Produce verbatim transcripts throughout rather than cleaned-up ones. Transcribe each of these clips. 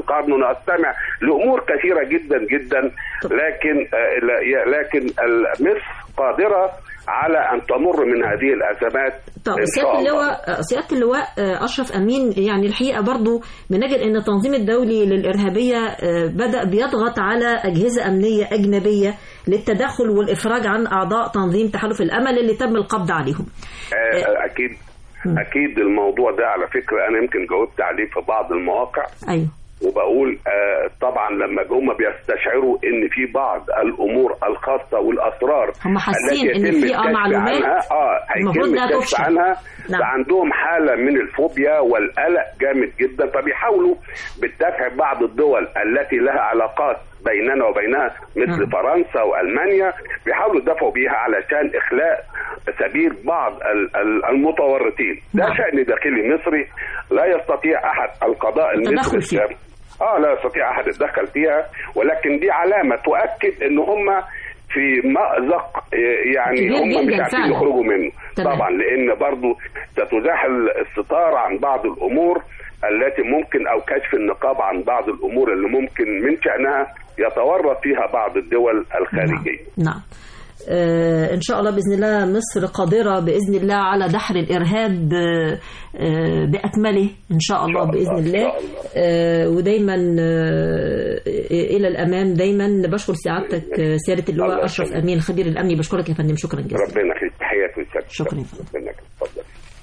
القرن ونستمع لامور كثيره جدا جدا، لكن لكن مصر قادره على ان تمر من هذه الازمات. طب سياده اللواء سياده اللواء اشرف امين، يعني الحقيقه برضو بنجد ان التنظيم الدولي للارهابيه بدا بيضغط على اجهزه امنيه اجنبيه للتدخل والافراج عن اعضاء تنظيم تحالف الامل اللي تم القبض عليهم. اكيد اكيد الموضوع ده على فكره انا يمكن جاوبت عليه في بعض المواقع. ايوه. وبقول آه طبعا لما هم بيستشعروا ان في بعض الامور الخاصه والاسرار هم حاسين ان في اه معلومات اه المفروض انها تفشل عنها، نعم. عندهم حاله من الفوبيا والقلق جامد جدا، فبيحاولوا بالدفع بعض الدول التي لها علاقات بيننا وبينها مثل م. فرنسا والمانيا، بيحاولوا يدافعوا بيها علشان اخلاء سبيل بعض المتورطين. ده م. شأن داخلي مصري لا يستطيع احد القضاء المصري اه لا يستطيع احد يتدخل فيها، ولكن دي علامه تؤكد ان هم في مأزق يعني هم مش عارفين يخرجوا منه. طبعا, طبعا لان برضو ستزاح الستار عن بعض الامور التي ممكن او كشف النقاب عن بعض الامور اللي ممكن من شأنها يتورط فيها بعض الدول الخارجيه. نعم, نعم. آه إن شاء الله بإذن الله مصر قادرة بإذن الله على دحر الإرهاب آه بأكمله إن شاء الله بإذن الله, آه ودايما آه إلى الأمام دايما. بشكر سعادتك سيادة اللواء أشرف أمين الخبير الأمني، بشكرك يا فندم، شكرا جزيلا. ربنا يخليك، تحياتي وسلام. شكرا يا فندم. اتفضل.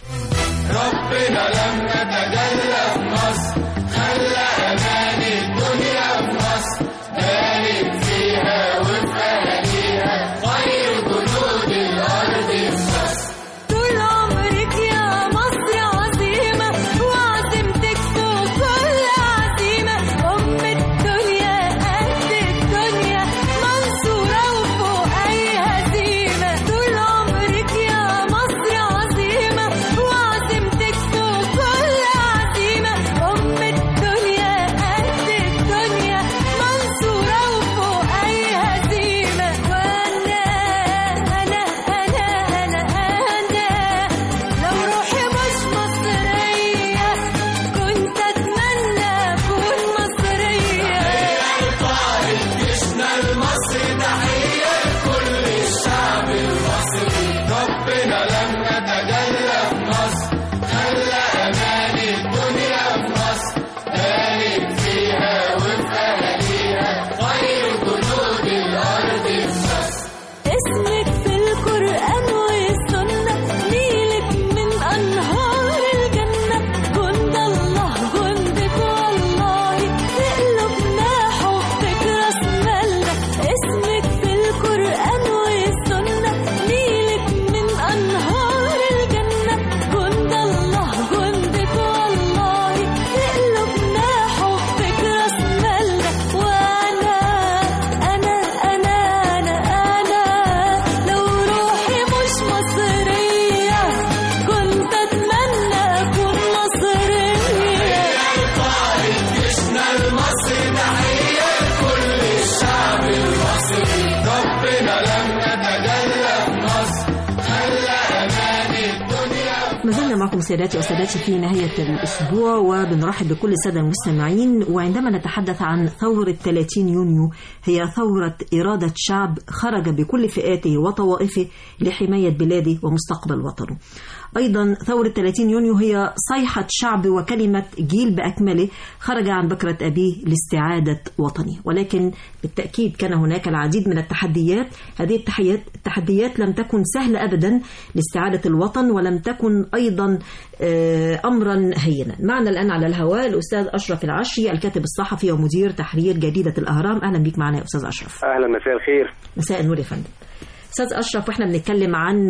ربنا لما تجلى في مصر خلى أمان الدنيا في مصر، بارك فيها وفي أهاليها خير جنود الأرض في مصر. طول عمرك يا مصر عظيمة وعزيمتك فوق كل عزيمة، أم الدنيا قد الدنيا منصورة وفوق أي هزيمة. طول عمرك يا مصر عظيمة وعزيمتك فوق كل عزيمة، أم الدنيا قد الدنيا منصورة وفوق أي هزيمة. وأنا أنا أنا أنا أنا لو روحي مش مصرية كنت أتمنى أكون مصرية. طارت جيشنا المصري تحية لكل الشعب المصري. ربنا لما تجلى في مصر خلى أمان الدنيا في مصر، بارك فيها وفي أهاليها خير جنود الأرض في مصر. اسمك في القرآن والسنة نيلك من أنهار الجنة، جند الله جندك والله في قلوبنا حبك راس مالنا. اسمك في القرآن والسنة نيلك من أنهار الجنة، جند الله جندك والله في قلوبنا حبك راس مالنا. وأنا أنا أنا أنا أنا لو روحي مش مصرية كنت أتمنى أكون مصرية. طارت جيشنا المصري تحية لكل الشعب المصري. ربنا لما تجلى في مصر خلى أمان الدنيا. ما زلنا معكم سيداتي وسادتي في نهاية الأسبوع، وبنرحب بكل السادة المستمعين. وعندما نتحدث عن ثورة ثلاثين يونيو، هي ثورة إرادة شعب خرج بكل فئاته وطوائفه لحماية بلاده ومستقبل وطنه. أيضا ثورة ثلاثين يونيو هي صيحة شعب وكلمة جيل بأكمله خرج عن بكرة أبيه لاستعادة وطنه. ولكن بالتأكيد كان هناك العديد من التحديات. هذه التحديات التحديات لم تكن سهلة أبدا لاستعادة الوطن، ولم تكن أيضا أمرا هينا. معنا الآن على الهواء الأستاذ أشرف العشري، الكاتب الصحفي ومدير تحرير جريدة الأهرام. أهلا بك معنا يا أستاذ أشرف. أهلا، مساء الخير. مساء النور يا فندم. أستاذ أشرف، وإحنا بنتكلم عن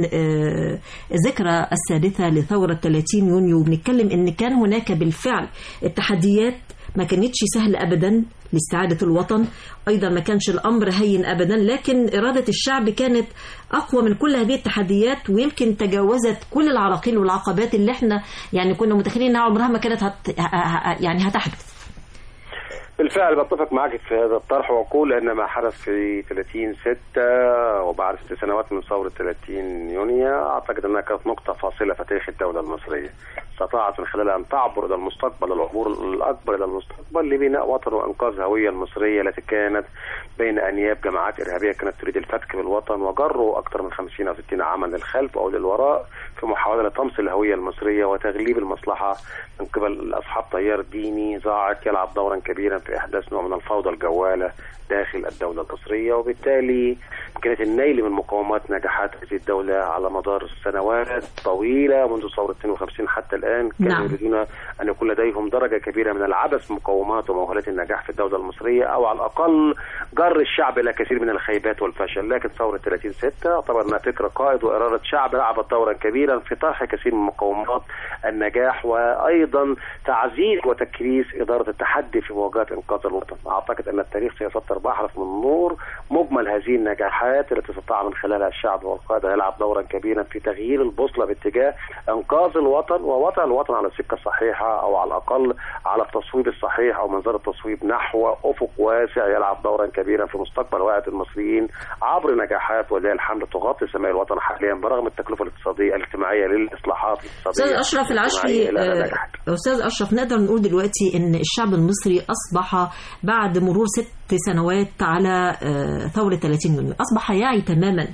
ذكرى السادسة لثورة ثلاثين يونيو، بنتكلم إن كان هناك بالفعل التحديات ما كانتش سهل أبدا لاستعادة الوطن. أيضا ما كانش الأمر هين أبدا، لكن إرادة الشعب كانت أقوى من كل هذه التحديات، ويمكن تجاوزت كل العراقيل والعقبات اللي احنا يعني كنا متخيلين إنها عمرها ما كانت هت يعني هتحدث. بالفعل بتفق معك في هذا الطرح وأقول أن ما حدث في ثلاثين ستة وبعد ست سنوات من ثورة ثلاثين يونيو أعتقد أنها كانت نقطة فاصلة في تاريخ الدولة المصرية، استطاعت من خلالها أن تعبر إلى المستقبل، العبور الأكبر إلى المستقبل لبناء وطن وإنقاذ الهوية المصرية التي كانت بين أنياب جماعات إرهابية كانت تريد الفتك بالوطن، وجروا أكثر من خمسين أو ستين عاما للخلف أو للوراء في محاولة لطمس الهوية المصرية وتغليب المصلحة من قبل أصحاب تيار ديني ضاعت يلعب دورا كبيرا في إحداث نوع من الفوضى الجوالة داخل الدولة المصرية، وبالتالي كانت النيل من مقاومات نجاحات هذه الدولة على مدار سنوات طويلة منذ ثورة اثنين وخمسين حتى الآن كانوا نعم. يريدون أن يكون لديهم درجة كبيرة من العبث مقاومات ومؤهلات النجاح في الدولة المصرية، أو على الأقل جر الشعب إلى كثير من الخيبات والفشل. لكن ثورة ثلاثين ستة اعتبر أنها فكرة قائد وإرادة شعب لعبت دورا كبيرا في طرح كثير من مقاومات النجاح، وأيضا تعزيز وتكريس إدارة التحدي في مواجهة إنقاذ الوطن. أعتقد أن التاريخ سيسطر بأحرف من النور مجمل هذه النجاحات التي استطاع من خلالها الشعب والقادة يلعب دورا كبيرا في تغيير البوصلة باتجاه إنقاذ الوطن ووضع الوطن على السكة الصحيحة، أو على الأقل على التصويب الصحيح أو منظر التصويب نحو أفق واسع يلعب دورا كبيرا في مستقبل واعد المصريين عبر نجاحات ولله الحمد تغطي سماء الوطن حاليا برغم التكلفة الاقتصادية الاجتماعية للإصلاحات الاقتصادية. أستاذ أشرف العشري، أستاذ أشرف نقدر نقول دلوقتي إن الشعب المصري أصبح بعد مرور ست سنوات على ثورة ثلاثين يونيو أصبح يعي تماما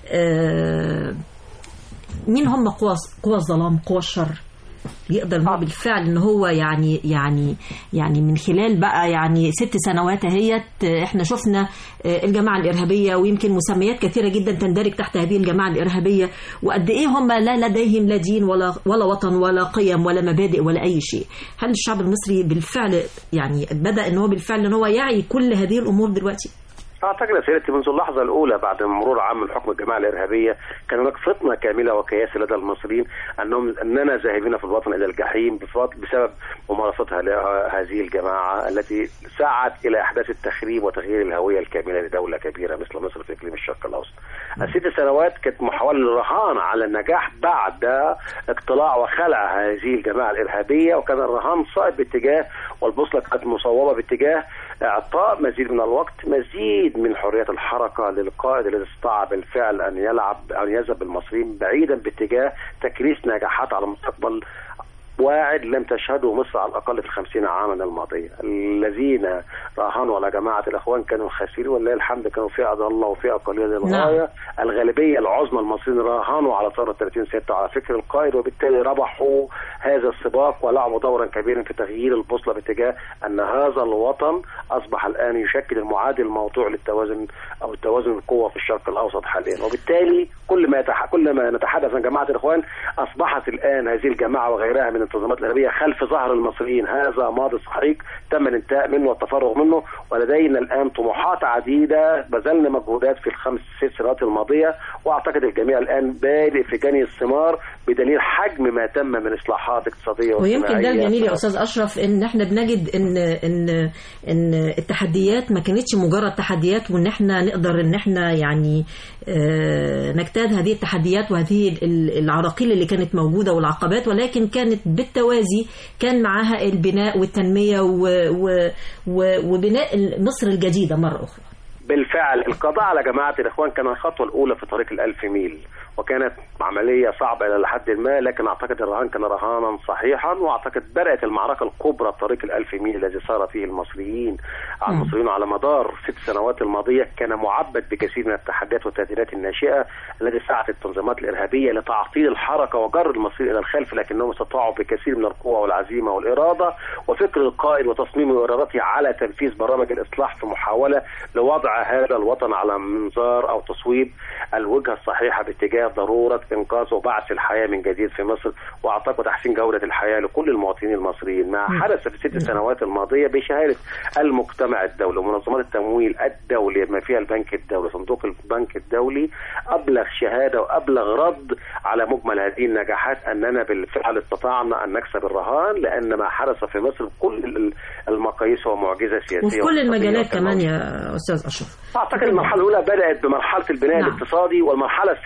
مين هم قوى قوى الظلام قوى الشر، يقدر هو بالفعل ان هو يعني يعني يعني من خلال بقى يعني ست سنوات اهيت احنا شفنا الجماعه الارهابيه ويمكن مسميات كثيره جدا تندرج تحت هذه الجماعه الارهابيه، وقد ايه هم لا لديهم لا دين ولا ولا وطن ولا قيم ولا مبادئ ولا اي شيء. هل الشعب المصري بالفعل يعني بدا ان هو بالفعل ان هو يعي كل هذه الامور دلوقتي؟ أعتقد يا سيدتي منذ اللحظة الأولى بعد مرور عام من حكم الجماعة الإرهابية كان هناك فطنة كاملة وكياس لدى المصريين أنهم أننا ذاهبين في الوطن إلى الجحيم بسبب ممارستها لهذه الجماعة التي سعت إلى إحداث التخريب وتغيير الهوية الكاملة لدولة كبيرة مثل مصر في إقليم الشرق الأوسط. الست سنوات كانت محاولة للرهان على النجاح بعد اقتلاع وخلع هذه الجماعة الإرهابية، وكان الرهان صائب باتجاه والبوصلة كانت مصوبة باتجاه إعطاء مزيد من الوقت، مزيد من حرية الحركة للقائد الذي استطاع بالفعل أن يلعب أن يذهب المصريين بعيدا باتجاه تكريس نجاحات على مستقبل واعد لم تشهده مصر على الأقل في الخمسين عاما الماضية. الذين راهنوا على جماعة الأخوان كانوا خاسرين ولله الحمد، كانوا فئة ضالة وفئة قليلة للغاية. الغالبية العظمى المصريين راهنوا على ثورة ثلاثين ستة على فكر القائد، وبالتالي ربحوا هذا السباق ولعبوا دورا كبيرا في تغيير البوصلة باتجاه أن هذا الوطن أصبح الآن يشكل المعادل الموضوع للتوازن أو التوازن القوة في الشرق الأوسط حاليا. وبالتالي كل ما يتح... كل ما نتحدث عن جماعة الأخوان أصبحت الآن هذه الجماعة وغيرها من التنظيمات الإرهابية خلف ظهر المصريين. هذا ماضي سحيق تم الانتهاء منه والتفرغ منه، ولدينا الآن طموحات عديدة بذلنا مجهودات في الخمس ست سنوات الماضية، وأعتقد الجميع الآن بادئ في جني الثمار بدليل حجم ما تم من إصلاحات اقتصادية ويمكن ده الجميل يا أستاذ أشرف إن إحنا بنجد إن إن إن التحديات ما كانتش مجرد تحديات، وإن إحنا نقدر إن إحنا يعني نجتاز هذه التحديات وهذه العراقيل اللي كانت موجودة والعقبات، ولكن كانت بالتوازي كان معها البناء والتنمية وبناء مصر الجديدة مرة أخرى. بالفعل القضاء على جماعة الإخوان كان الخطوة الأولى في طريق الألف ميل، وكانت عملية صعبة إلى حد ما، لكن أعتقد الرهان كان رهانا صحيحا، وأعتقد بدأت المعركة الكبرى طريق الألف ميل الذي صار فيه المصريين على المصريين على مدار ست سنوات الماضية كان معبد بكثير من التحديات والتهديدات الناشئة التي سعت التنظيمات الإرهابية لتعطيل الحركة وجر المصريين إلى الخلف، لكنهم استطاعوا بكثير من القوة والعزيمة والإرادة وفكر القائد وتصميم إرادته على تنفيذ برامج الإصلاح في محاولة لوضع هذا الوطن على منظار أو تصويب الوجهة الصحيحة باتجاه ضرورة إنقاذ وبعث الحياة من جديد في مصر، وأعتقد تحسين جودة الحياة لكل المواطنين المصريين. ما حدث في الست سنوات الماضية بشهادة المجتمع الدولي ومنظمات التمويل الدولي ما فيها البنك الدولي صندوق البنك الدولي أبلغ شهادة وأبلغ رد على مجمل هذه النجاحات أننا بالفعل استطعنا أن نكسب الرهان، لأن ما حدث في مصر كل المقاييس هو معجزة سياسية وفي كل المجالات كمان يا أستاذ أشرف. أعتقد المرحلة الأولى بدأت بمرحلة البناء نعم. الاقتصادي، والمرحلة الثانية مع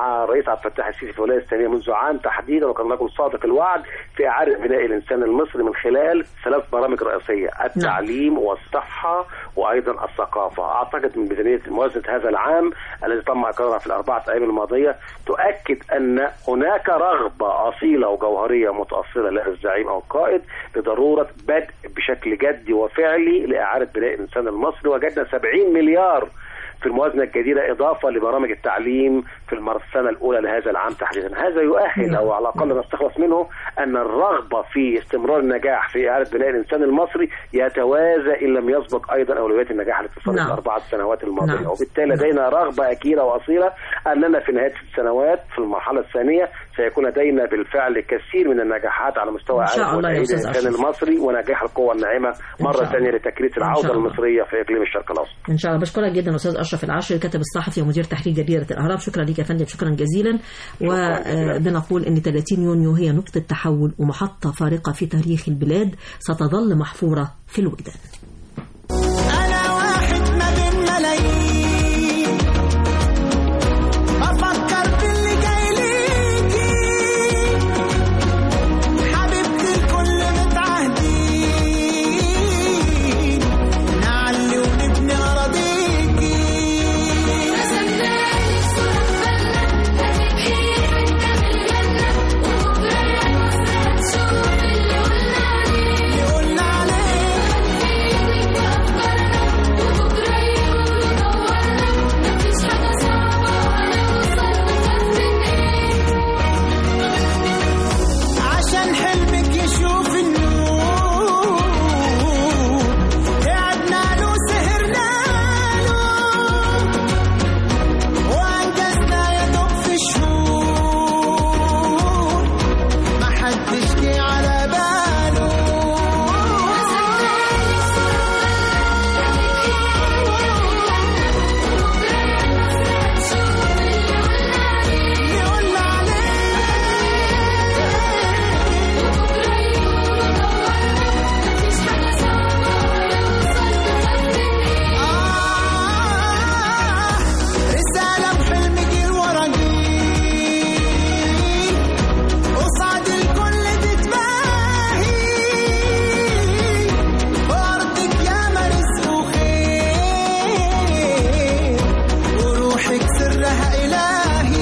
مع الرئيس عبد الفتاح السيسي في الولايه الثانيه منذ عام تحديدا، وكان رجل صادق الوعد في اعاده بناء الانسان المصري من خلال ثلاث برامج رئيسيه: التعليم والصحه وايضا الثقافه. اعتقد من ميزانيه موازنه هذا العام الذي تم اقرارها في الاربعه ايام الماضيه تؤكد ان هناك رغبه اصيله وجوهريه متاصله لدى الزعيم او القائد لضروره بدء بشكل جدي وفعلي لاعاده بناء الانسان المصري. وجدنا سبعين مليار في الموازنه الجديده اضافه لبرامج التعليم في السنه الاولى لهذا العام تحديدا. هذا يؤهل او على الاقل نستخلص منه ان الرغبه في استمرار النجاح في اعاده بناء الانسان المصري يتوازى ان لم يسبق ايضا اولويات النجاح الاقتصادي في الاربعه سنوات الماضيه. نعم. وبالتالي لدينا رغبه اكيده واصيله اننا في نهايه السنوات في المرحله الثانيه سيكون لدينا بالفعل كثير من النجاحات على مستوى اعاده بناء الانسان المصري ونجاح القوى الناعمه مره ثانيه لتكريس العوده المصريه في اقليم الشرق الاوسط. ان شاء الله. بشكرك جدا استاذ اشرف العاشر، الكاتب الصحفي ومدير تحرير جريده الاهرام. شكرا لك يا فندم، شكرا جزيلا. وبنقول ان ثلاثين يونيو هي نقطه تحول ومحطه فارقه في تاريخ البلاد ستظل محفوره في الوجدان. انا واحد ما بين ملايين بفكر في اللي جاي ليكي حبيبتي الكل متعهدين نعلي ونبني اراضيكي رسمنالك صورة في بالنا هتبقي حتة من الجنة وبكرة يا مصر هتشوف اللي قلنا عليه اللي قلنا عليه عشان حلمك يشوف النور قعدنا له سهرنا له وانجزنا يا دوب في شهور ما حدش جه على باله اللي قلنا عليه رسالة بحلم جيل ورا جيل قصاد الكل تتباهي وأرضك ياما رزق وخير وروحك سرها إلهي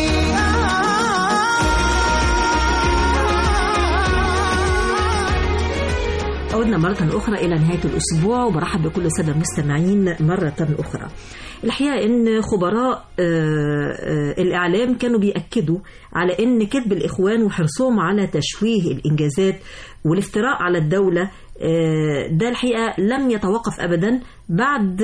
عودنا مرة أخرى إلى نهاية الأسبوع وبرحب بكل السادة المستمعين مرة أخرى. الحقيقة أن خبراء الإعلام كانوا بيأكدوا على أن كذب الإخوان وحرصهم على تشويه الإنجازات والافتراء على الدولة ده الحقيقة لم يتوقف أبدا بعد،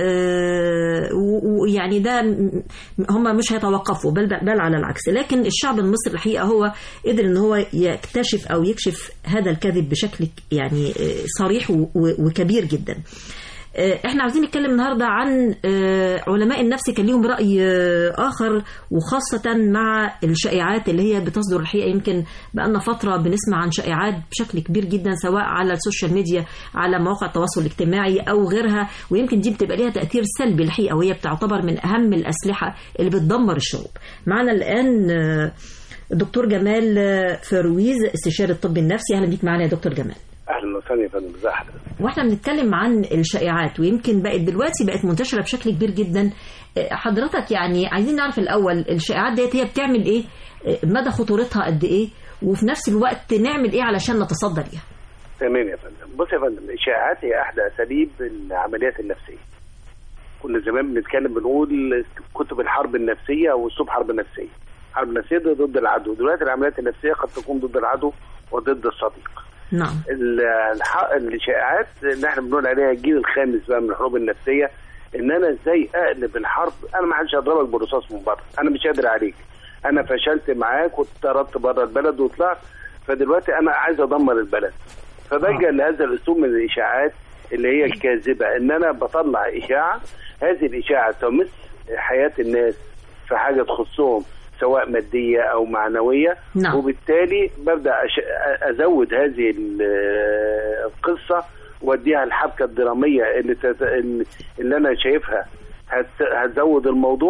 ويعني ده هم مش هيتوقفوا بل, بل على العكس. لكن الشعب المصري الحقيقة هو قدر أن هو يكتشف أو يكشف هذا الكذب بشكل يعني صريح وكبير جدا. احنا عاوزين نتكلم النهاردة عن علماء النفس كان ليهم رأي آخر، وخاصة مع الشائعات اللي هي بتصدر. الحقيقة يمكن بقالنا فترة بنسمع عن شائعات بشكل كبير جدا سواء على السوشيال ميديا على مواقع التواصل الاجتماعي أو غيرها، ويمكن دي بتبقى ليها تأثير سلبي الحقيقة، وهي بتعتبر من أهم الأسلحة اللي بتدمر الشعوب. معنا الآن الدكتور جمال فرويز استشاري الطب النفسي. أهلا بيك معنا يا دكتور جمال. اهلا وسهلا يا فندم، ازي حضرتك؟ واحنا بنتكلم عن الشائعات ويمكن بقت دلوقتي بقت منتشره بشكل كبير جدا. حضرتك يعني عايزين نعرف الاول الشائعات ديت هي بتعمل ايه، مدى خطورتها قد ايه، وفي نفس الوقت نعمل ايه علشان نتصدى ليها؟ تمام يا فندم. بص يا فندم، الشائعات هي احدى اساليب العمليات النفسيه. كنا زمان بنتكلم بنقول كتب الحرب النفسيه او اسلوب حرب نفسيه. الحرب النفسيه ضد العدو، دلوقتي العمليات النفسيه قد تكون ضد العدو وضد الصديق. نعم. الشائعات اللي احنا بنقول عليها الجيل الخامس بقى من الحروب النفسيه، ان انا ازاي اقلب الحرب. انا ما حدش هضربك بالرصاص من بره، انا مش قادر عليك، انا فشلت معاك واتطردت بره البلد وطلعت، فدلوقتي انا عايز ادمر البلد. فبلجأ لهذا الاسلوب من الاشاعات اللي هي الكاذبه، ان انا بطلع اشاعه، هذه الاشاعه تمس حياه الناس في حاجه تخصهم سواء مادية أو معنوية. نعم. وبالتالي ببدأ أزود هذه القصة وأديها الحبكة الدرامية اللي, تت... اللي أنا شايفها هت... هتزود الموضوع،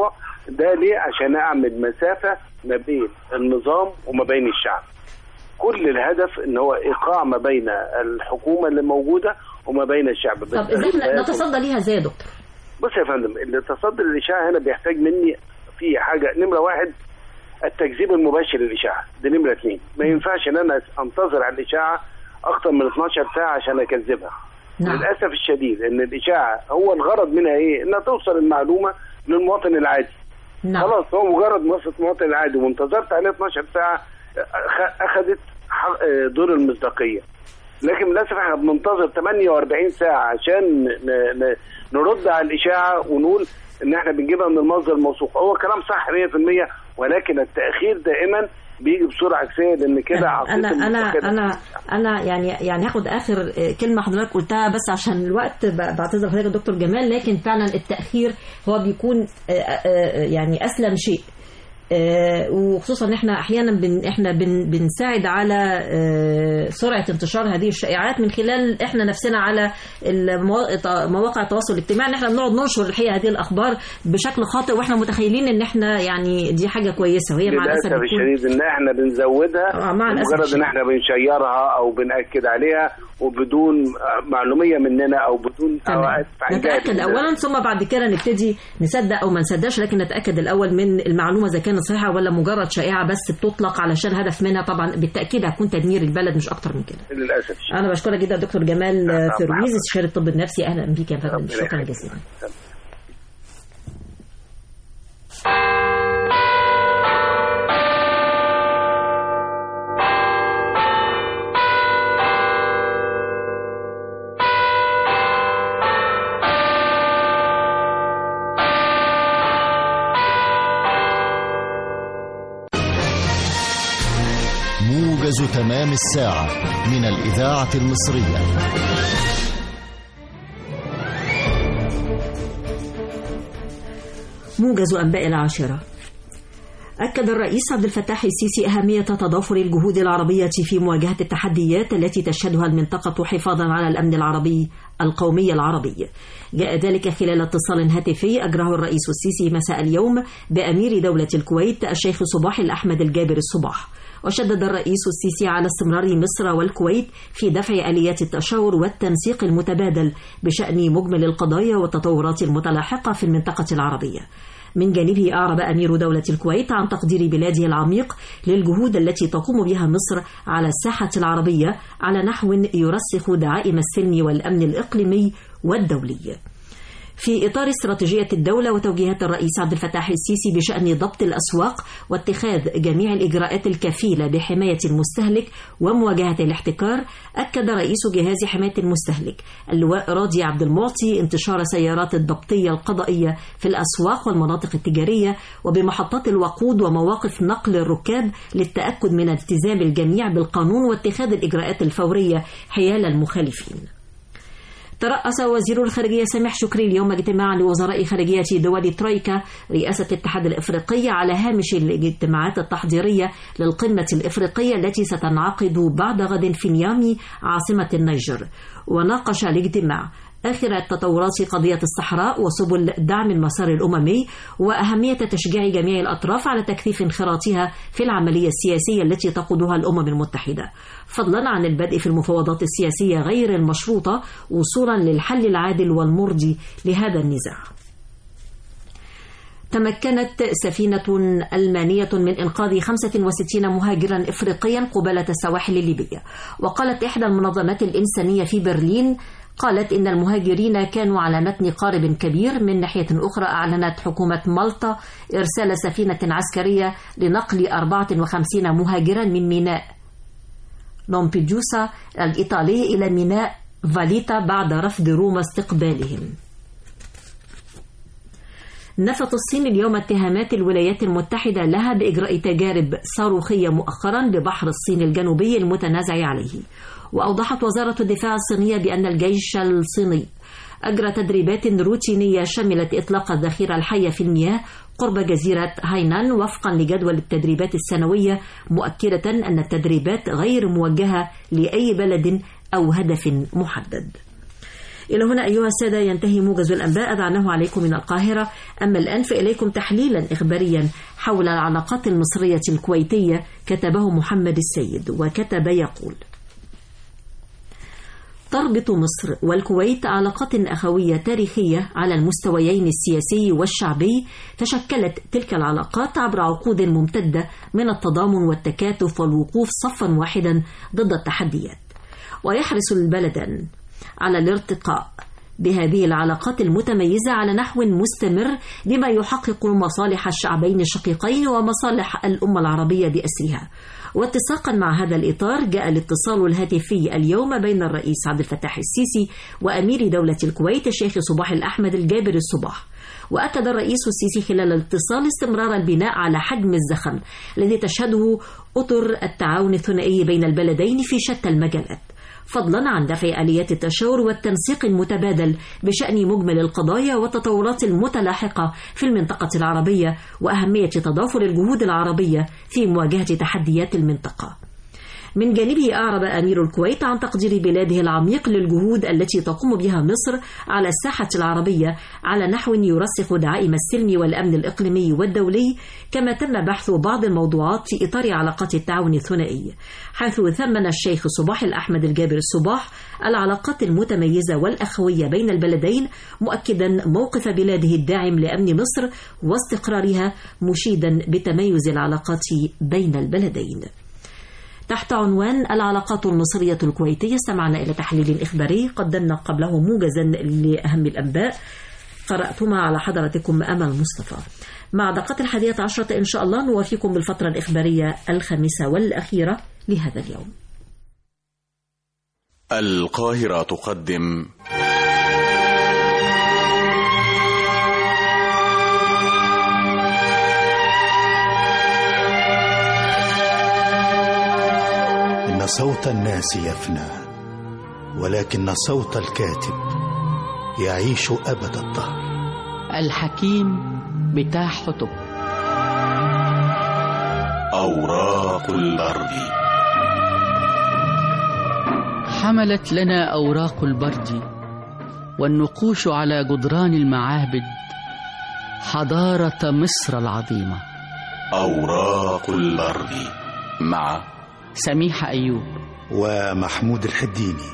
ده ليه؟ عشان اعمل مسافه ما بين النظام وما بين الشعب. كل الهدف ان هو ايقاع ما بين الحكومه اللي موجوده وما بين الشعب. طب ازاي نتصدى ليها ازاي يا دكتور؟ بص يا فندم، اللي تصدي للاشاعه هنا بيحتاج مني في حاجه. نمره واحد التكذيب المباشر للاشاعه، ده نمره اثنين. ما ينفعش ان انا انتظر على الاشاعه اكتر من اثناشر ساعه عشان اكذبها. نعم. للاسف الشديد ان الاشاعه هو الغرض منها ايه؟ انها توصل المعلومه للمواطن العادي. نعم. خلاص هو مجرد وصلت المواطن العادي وانتظرت عليه اثناشر ساعه اخذت دور المصداقيه. لكن للاسف احنا بننتظر ثمانية وأربعين ساعه عشان نرد على الاشاعه ونقول ان احنا بنجيبها من المصدر الموثوق. هو كلام صح مية في المية، ولكن التاخير دائما بيجي بصوره عكسيه، لان كده انا انا انا انا يعني يعني هاخد اخر كلمه حضرتك قلتها بس عشان الوقت، بعتذر لحضرتك يا دكتور جمال، لكن فعلا التاخير هو بيكون يعني اسلم شيء، وخصوصا ان احنا احيانا بن احنا بن بنساعد على سرعه انتشار هذه الشائعات من خلال احنا نفسنا على مواقع التواصل الاجتماعي، ان احنا بنقعد ننشر الحقيقه هذه الاخبار بشكل خاطئ، واحنا متخيلين ان احنا يعني دي حاجه كويسه، وهي مع الاسف الشديد ان احنا بنزودها مجرد ان احنا بنشيرها او بنأكد عليها وبدون معلوميه مننا او بدون نتاكد اولا، ثم بعد كده نبتدي نصدق او ما نصدقش، لكن نتاكد الاول من المعلومه اذا كانت صحيحه ولا مجرد شائعه بس بتطلق علشان هدف منها طبعا بالتاكيد هتكون تدمير البلد مش اكتر من كده. للاسف. انا بشكرك جدا دكتور جمال فرويز استشاري الطب النفسي، اهلا بيك يا فندم، شكرا جزيلا. موجز تمام الساعة من الإذاعة المصرية. موجز أنباء العاشرة. أكد الرئيس عبد الفتاح السيسي أهمية تضافر الجهود العربية في مواجهة التحديات التي تشهدها المنطقة حفاظا على الأمن العربي القومي العربي. جاء ذلك خلال اتصال هاتفي أجراه الرئيس السيسي مساء اليوم بأمير دولة الكويت الشيخ صباح الأحمد الجابر الصباح. وشدد الرئيس السيسي على استمرار مصر والكويت في دفع آليات التشاور والتنسيق المتبادل بشأن مجمل القضايا والتطورات المتلاحقة في المنطقة العربية. من جانبه أعرب أمير دولة الكويت عن تقدير بلاده العميق للجهود التي تقوم بها مصر على الساحة العربية على نحو يرسخ دعائم السلم والأمن الإقليمي والدولي. في إطار استراتيجية الدولة وتوجيهات الرئيس عبد الفتاح السيسي بشأن ضبط الأسواق واتخاذ جميع الإجراءات الكفيلة بحماية المستهلك ومواجهة الاحتكار، أكد رئيس جهاز حماية المستهلك اللواء راضي عبد المعطي انتشار سيارات الضبطية القضائية في الأسواق والمناطق التجارية وبمحطات الوقود ومواقف نقل الركاب للتأكد من التزام الجميع بالقانون واتخاذ الإجراءات الفورية حيال المخالفين. ترأس وزير الخارجية سامح شكري اليوم اجتماعا لوزراء خارجية دول ترويكا رئاسة الاتحاد الإفريقي على هامش الاجتماعات التحضيرية للقمة الإفريقية التي ستنعقد بعد غد في نيامي عاصمة النيجر. وناقش الاجتماع آخر التطورات في قضية الصحراء وسبل دعم المسار الأممي وأهمية تشجيع جميع الأطراف على تكثيف انخراطها في العملية السياسية التي تقودها الأمم المتحدة، فضلا عن البدء في المفاوضات السياسية غير المشروطة وصولا للحل العادل والمرضي لهذا النزاع. تمكنت سفينة ألمانية من إنقاذ خمسة وستين مهاجرا إفريقيا قبالة السواحل الليبية. وقالت إحدى المنظمات الإنسانية في برلين قالت إن المهاجرين كانوا على متن قارب كبير. من ناحية أخرى أعلنت حكومة مالطا إرسال سفينة عسكرية لنقل أربعة وخمسين مهاجرا من ميناء لامبيدوسا الإيطالي إلى ميناء فاليتا بعد رفض روما استقبالهم. نفت الصين اليوم اتهامات الولايات المتحدة لها بإجراء تجارب صاروخية مؤخرا ببحر الصين الجنوبي المتنازع عليه. وأوضحت وزارة الدفاع الصينية بأن الجيش الصيني أجرى تدريبات روتينية شملت إطلاق الذخيرة الحية في المياه قرب جزيرة هاينان وفقا لجدول التدريبات السنوية، مؤكدة أن التدريبات غير موجهة لأي بلد أو هدف محدد. إلى هنا أيها السادة ينتهي موجز الأنباء أذعناه عليكم من القاهرة. أما الآن فإليكم تحليلا إخباريا حول العلاقات المصرية الكويتية كتبه محمد السيد، وكتب يقول: تربط مصر والكويت علاقات أخوية تاريخية على المستويين السياسي والشعبي، تشكلت تلك العلاقات عبر عقود ممتدة من التضامن والتكاتف والوقوف صفا واحدا ضد التحديات. ويحرص البلدان على الارتقاء بهذه العلاقات المتميزة على نحو مستمر بما يحقق مصالح الشعبين الشقيقين ومصالح الأمة العربية بأسرها. واتساقا مع هذا الإطار جاء الاتصال الهاتفي اليوم بين الرئيس عبد الفتاح السيسي وأمير دولة الكويت الشيخ صباح الأحمد الجابر الصباح. وأكد الرئيس السيسي خلال الاتصال استمرار البناء على حجم الزخم الذي تشهده أطر التعاون الثنائي بين البلدين في شتى المجالات، فضلا عن دفع آليات التشاور والتنسيق المتبادل بشأن مجمل القضايا والتطورات المتلاحقة في المنطقة العربية، وأهمية تضافر الجهود العربية في مواجهة تحديات المنطقة. من جانبه أعرب أمير الكويت عن تقدير بلاده العميق للجهود التي تقوم بها مصر على الساحة العربية على نحو يرسخ دعائم السلم والأمن الإقليمي والدولي، كما تم بحث بعض الموضوعات في إطار علاقات التعاون الثنائي، حيث ثمن الشيخ صباح الأحمد الجابر الصباح العلاقات المتميزة والأخوية بين البلدين، مؤكدا موقف بلاده الداعم لأمن مصر واستقرارها، مشيدا بتميز العلاقات بين البلدين. تحت عنوان العلاقات المصرية الكويتية استمعنا إلى تحليل إخباري قدمنا قبله موجزا لأهم الأنباء، قرأتما على حضرتكم أمل مصطفى. مع دقات الحادية عشرة إن شاء الله نوافيكم بالفترة الإخبارية الخامسة والأخيرة لهذا اليوم. القاهرة تقدم إن صوت الناس يفنى، ولكن صوت الكاتب يعيش أبد الدهر. الحكيم بتاع حطب. أوراق البرد. حملت لنا أوراق البرد والنقوش على جدران المعابد حضارة مصر العظيمة. أوراق البرد مع سميحة أيوب ومحمود الحديني.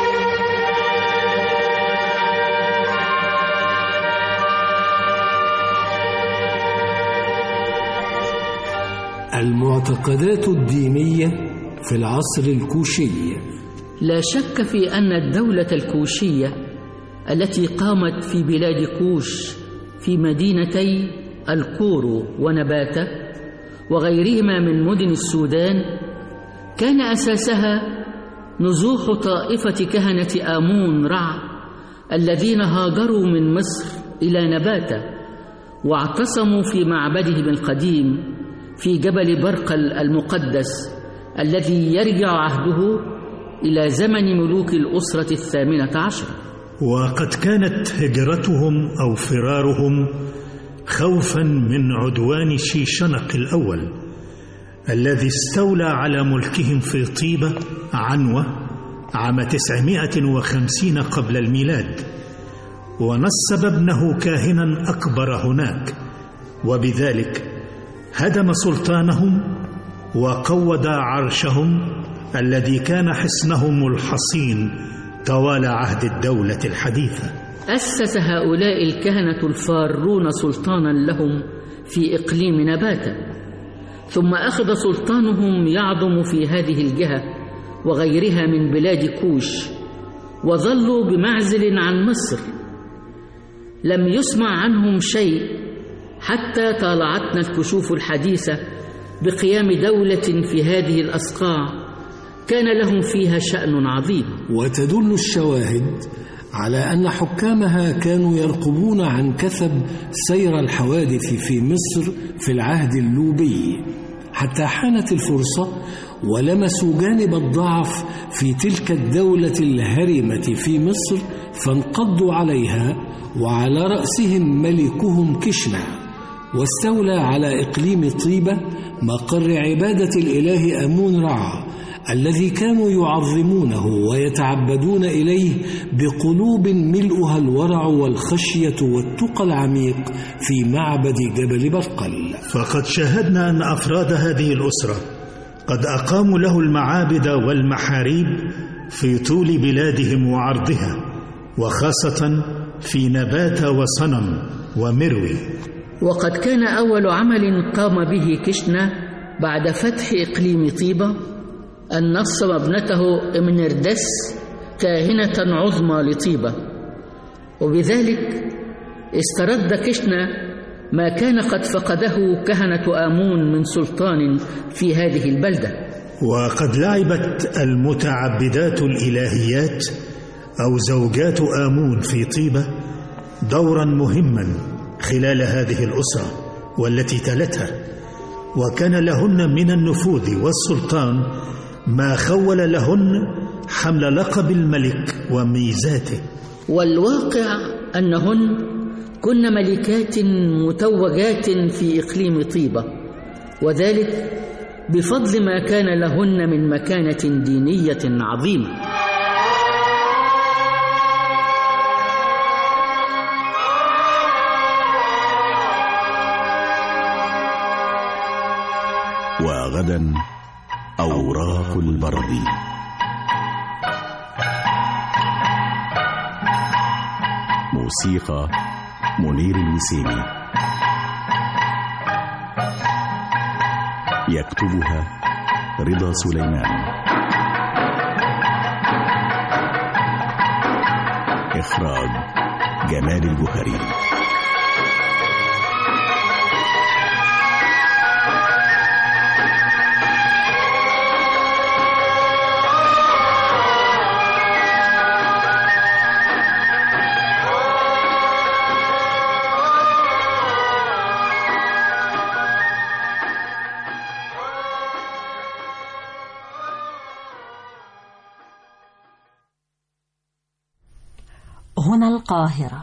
المعتقدات الدينية في العصر الكوشي. لا شك في أن الدولة الكوشية التي قامت في بلاد كوش في مدينتي الكورو ونباتة وغيرهما من مدن السودان كان أساسها نزوح طائفة كهنة آمون رع الذين هاجروا من مصر إلى نباتة واعتصموا في معبدهم القديم في جبل برقل المقدس الذي يرجع عهده إلى زمن ملوك الأسرة الثامنة عشر. وقد كانت هجرتهم أو فرارهم خوفا من عدوان شيشنق الأول الذي استولى على ملكهم في طيبة عنوة عام تسعمائة وخمسين قبل الميلاد، ونصب ابنه كاهنا أكبر هناك، وبذلك هدم سلطانهم وقوض عرشهم الذي كان حصنهم الحصين طوال عهد الدولة الحديثة. أسس هؤلاء الكهنة الفارون سلطانا لهم في إقليم نباتة، ثم أخذ سلطانهم يعظم في هذه الجهة وغيرها من بلاد كوش، وظلوا بمعزل عن مصر. لم يسمع عنهم شيء حتى طالعتنا الكشوف الحديثة بقيام دولة في هذه الأصقاع كان لهم فيها شأن عظيم. وتدل الشواهد على أن حكامها كانوا يرقبون عن كثب سير الحوادث في مصر في العهد اللوبي، حتى حانت الفرصة ولمسوا جانب الضعف في تلك الدولة الهرمة في مصر فانقضوا عليها، وعلى رأسهم ملكهم كشنا، واستولى على إقليم طيبة مقر عبادة الإله آمون رع الذي كانوا يعظمونه ويتعبدون إليه بقلوب ملؤها الورع والخشية والتقى العميق في معبد جبل برقل. فقد شاهدنا أن أفراد هذه الأسرة قد أقاموا له المعابد والمحاريب في طول بلادهم وعرضها، وخاصة في نبات وصنم ومروي. وقد كان أول عمل قام به كشنا بعد فتح إقليم طيبة أن نصب ابنته إمنردس كاهنة عظمى لطيبة، وبذلك استرد كشنا ما كان قد فقده كهنة آمون من سلطان في هذه البلدة. وقد لعبت المتعبدات الإلهيات أو زوجات آمون في طيبة دورا مهما خلال هذه الأسرة والتي تلتها، وكان لهن من النفوذ والسلطان ما خول لهن حمل لقب الملك وميزاته. والواقع أنهن كن ملكات متوجات في إقليم طيبة، وذلك بفضل ما كان لهن من مكانة دينية عظيمة. وغدا أوراق البرد. موسيقى منير الوسيمي، يكتبها رضا سليمان، إخراج جمال الجوهري. هنا القاهرة.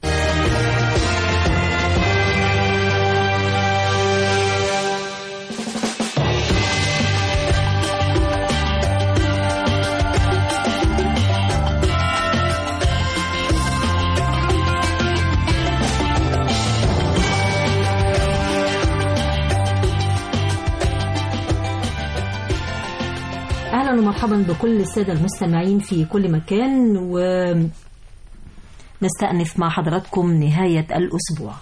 أهلا ومرحبا بكل السادة المستمعين في كل مكان، و نستأنف مع حضراتكم نهاية الأسبوع.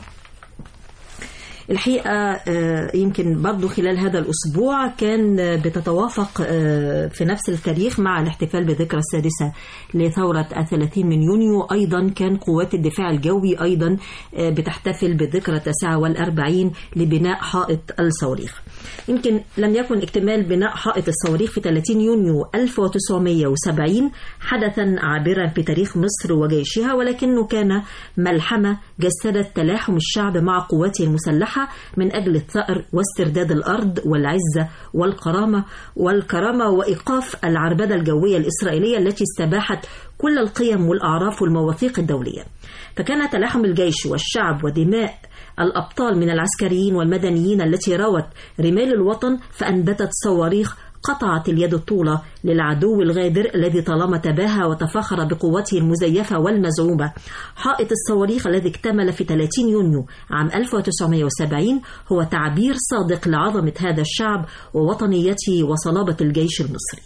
الحقيقة يمكن برضو خلال هذا الأسبوع كان بتتوافق في نفس التاريخ مع الاحتفال بذكرى السادسة لثورة الثلاثين من يونيو. أيضا كان قوات الدفاع الجوي أيضا بتحتفل بالذكرى التاسعة والأربعين لبناء حائط الصواريخ. يمكن لم يكن اكتمال بناء حائط الصواريخ في ثلاثين يونيو ألف وتسعمائة وسبعين حدثا عابرا في تاريخ مصر وجيشها، ولكنه كان ملحمة جسدت تلاحم الشعب مع قواته المسلحة من أجل الثأر واسترداد الأرض والعزة والكرامة والكرامة وإيقاف العربدة الجوية الإسرائيلية التي استباحت كل القيم والأعراف والمواثيق الدولية. فكان تلاحم الجيش والشعب ودماء الأبطال من العسكريين والمدنيين التي روت رمال الوطن فأنبتت صواريخ قطعت اليد الطولة للعدو الغادر الذي طالما تباهى وتفاخر بقوته المزيفة والمزعومة. حائط الصواريخ الذي اكتمل في ثلاثين يونيو عام ألف وتسعمائة وسبعين هو تعبير صادق لعظمة هذا الشعب ووطنيته وصلابة الجيش المصري.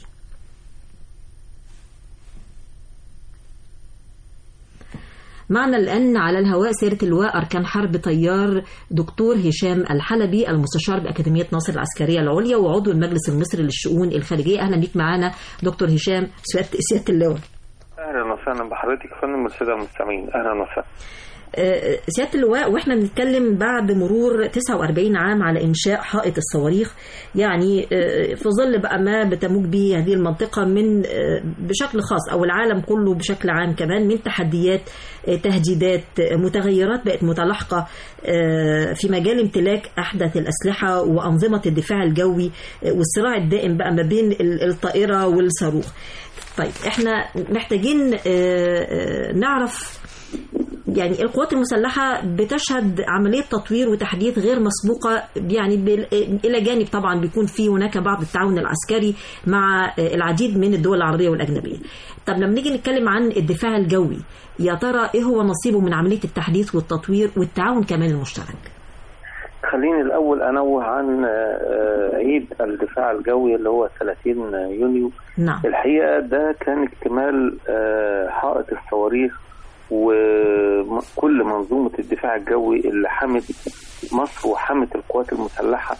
معنا الآن على الهواء سيادة اللواء أركان حرب طيار دكتور هشام الحلبي، المستشار بأكاديمية ناصر العسكرية العليا وعضو المجلس المصري للشؤون الخارجية. أهلا بك معنا دكتور هشام. سيادة اللواء. أهلا وسهلا بحضرتك يا فندم والسادة المستمعين. أهلا وسهلا. سيادة اللواء، واحنا بنتكلم بعد مرور تسعة وأربعين عام على إنشاء حائط الصواريخ، يعني في ظل بقى ما بتموج به هذه المنطقة من بشكل خاص أو العالم كله بشكل عام كمان من تحديات، تهديدات، متغيرات بقت متلاحقة في مجال امتلاك أحدث الأسلحة وأنظمة الدفاع الجوي والصراع الدائم بقى ما بين الطائرة والصاروخ. طيب احنا محتاجين نعرف يعني القوات المسلحة بتشهد عملية تطوير وتحديث غير مسبوقة، يعني إلى جانب طبعا بيكون في هناك بعض التعاون العسكري مع العديد من الدول العربية والأجنبية. طب لما نيجي نتكلم عن الدفاع الجوي، يا ترى إيه هو نصيبه من عملية التحديث والتطوير والتعاون كمان المشترك؟ خليني الأول أنوه عن عيد الدفاع الجوي اللي هو ثلاثين يونيو. نعم. الحقيقة ده كان اكتمال حائط الصواريخ وكل منظومة الدفاع الجوي اللي حمت مصر وحمت القوات المسلحة،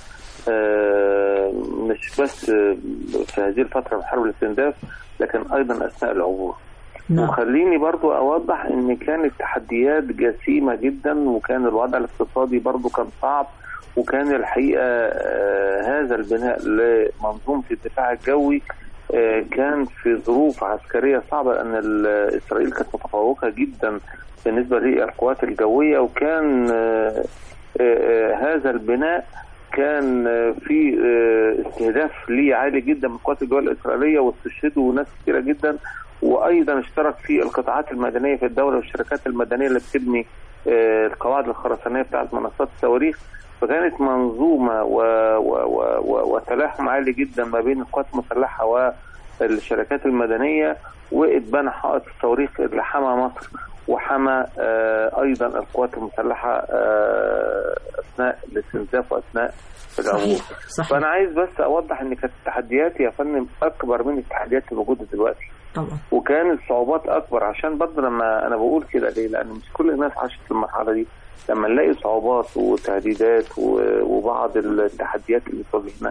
مش بس في هذه الفترة من حرب الاستنزاف لكن أيضا أثناء العبور. نعم. وخليني برضو أوضح أن كانت تحديات جسيمة جدا، وكان الوضع الاقتصادي برضو كان صعب، وكان الحقيقة هذا البناء لمنظومة الدفاع الجوي كان في ظروف عسكرية صعبة، لأن إسرائيل كانت متفوقة جدا بالنسبة للقوات الجوية، وكان هذا البناء كان في استهداف ليه عالي جدا من القوات الجوية الإسرائيلية، واستشهدوا ناس كثيرة جدا. وأيضا اشترك في القطاعات المدنية في الدولة والشركات المدنية اللي بتبني القواعد الخرسانية بتاعت منصات الصواريخ. فكانت منظومة وتلاحم عالي جدا ما بين القوات المسلحة والشركات المدنية، واتبنى حائط الصواريخ اللي حمى مصر وحمى أيضا القوات المسلحة أثناء الاستنزاف وأثناء العبور. فأنا عايز بس أوضح إن كانت التحديات يا فندم أكبر من التحديات اللي موجودة دلوقتي طبعا، وكانت صعوبات أكبر. عشان برضه لما أنا بقول كده ليه؟ لأن مش كل الناس عاشت في المرحلة دي. لما نلاقي صعوبات وتهديدات وبعض التحديات اللي بتواجهنا،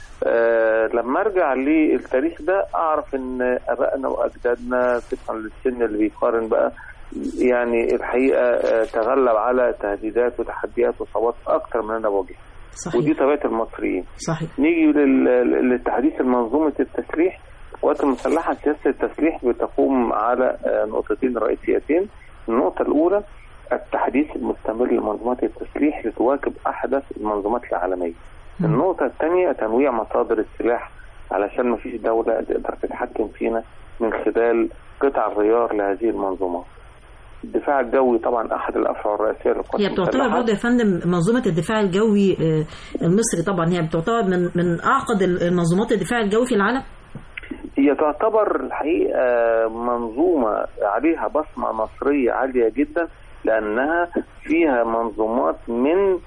أه لما ارجع للتاريخ ده اعرف ان ابائنا واجدادنا طبقا للسن اللي بيقارن بقى، يعني الحقيقه أه تغلب على تهديدات وتحديات وصعوبات اكتر من انا بواجهها. ودي طبيعه المصريين. صحيح. نيجي للتحديث المنظومه التسليح. القوات المسلحه سياسه التسليح بتقوم على نقطتين رئيسيتين. النقطه الاولى التحديث المستمر لمنظومات التسليح لتواكب أحدث المنظومات العالمية. م. النقطة الثانية تنويع مصادر السلاح علشان ما فيش دولة تقدر تتحكم فينا من خلال قطع الغيار لهذه المنظومات. الدفاع الجوي طبعا أحد الأفرع الرئيسية للقوات المسلحة. هي بتعتبر برضه يا فندم منظومة الدفاع الجوي المصري طبعا هي بتعتبر من من أعقد المنظومات الدفاع الجوي في العالم؟ هي تعتبر الحقيقة منظومة عليها بصمة مصرية عالية جدا، لأنها فيها منظومات من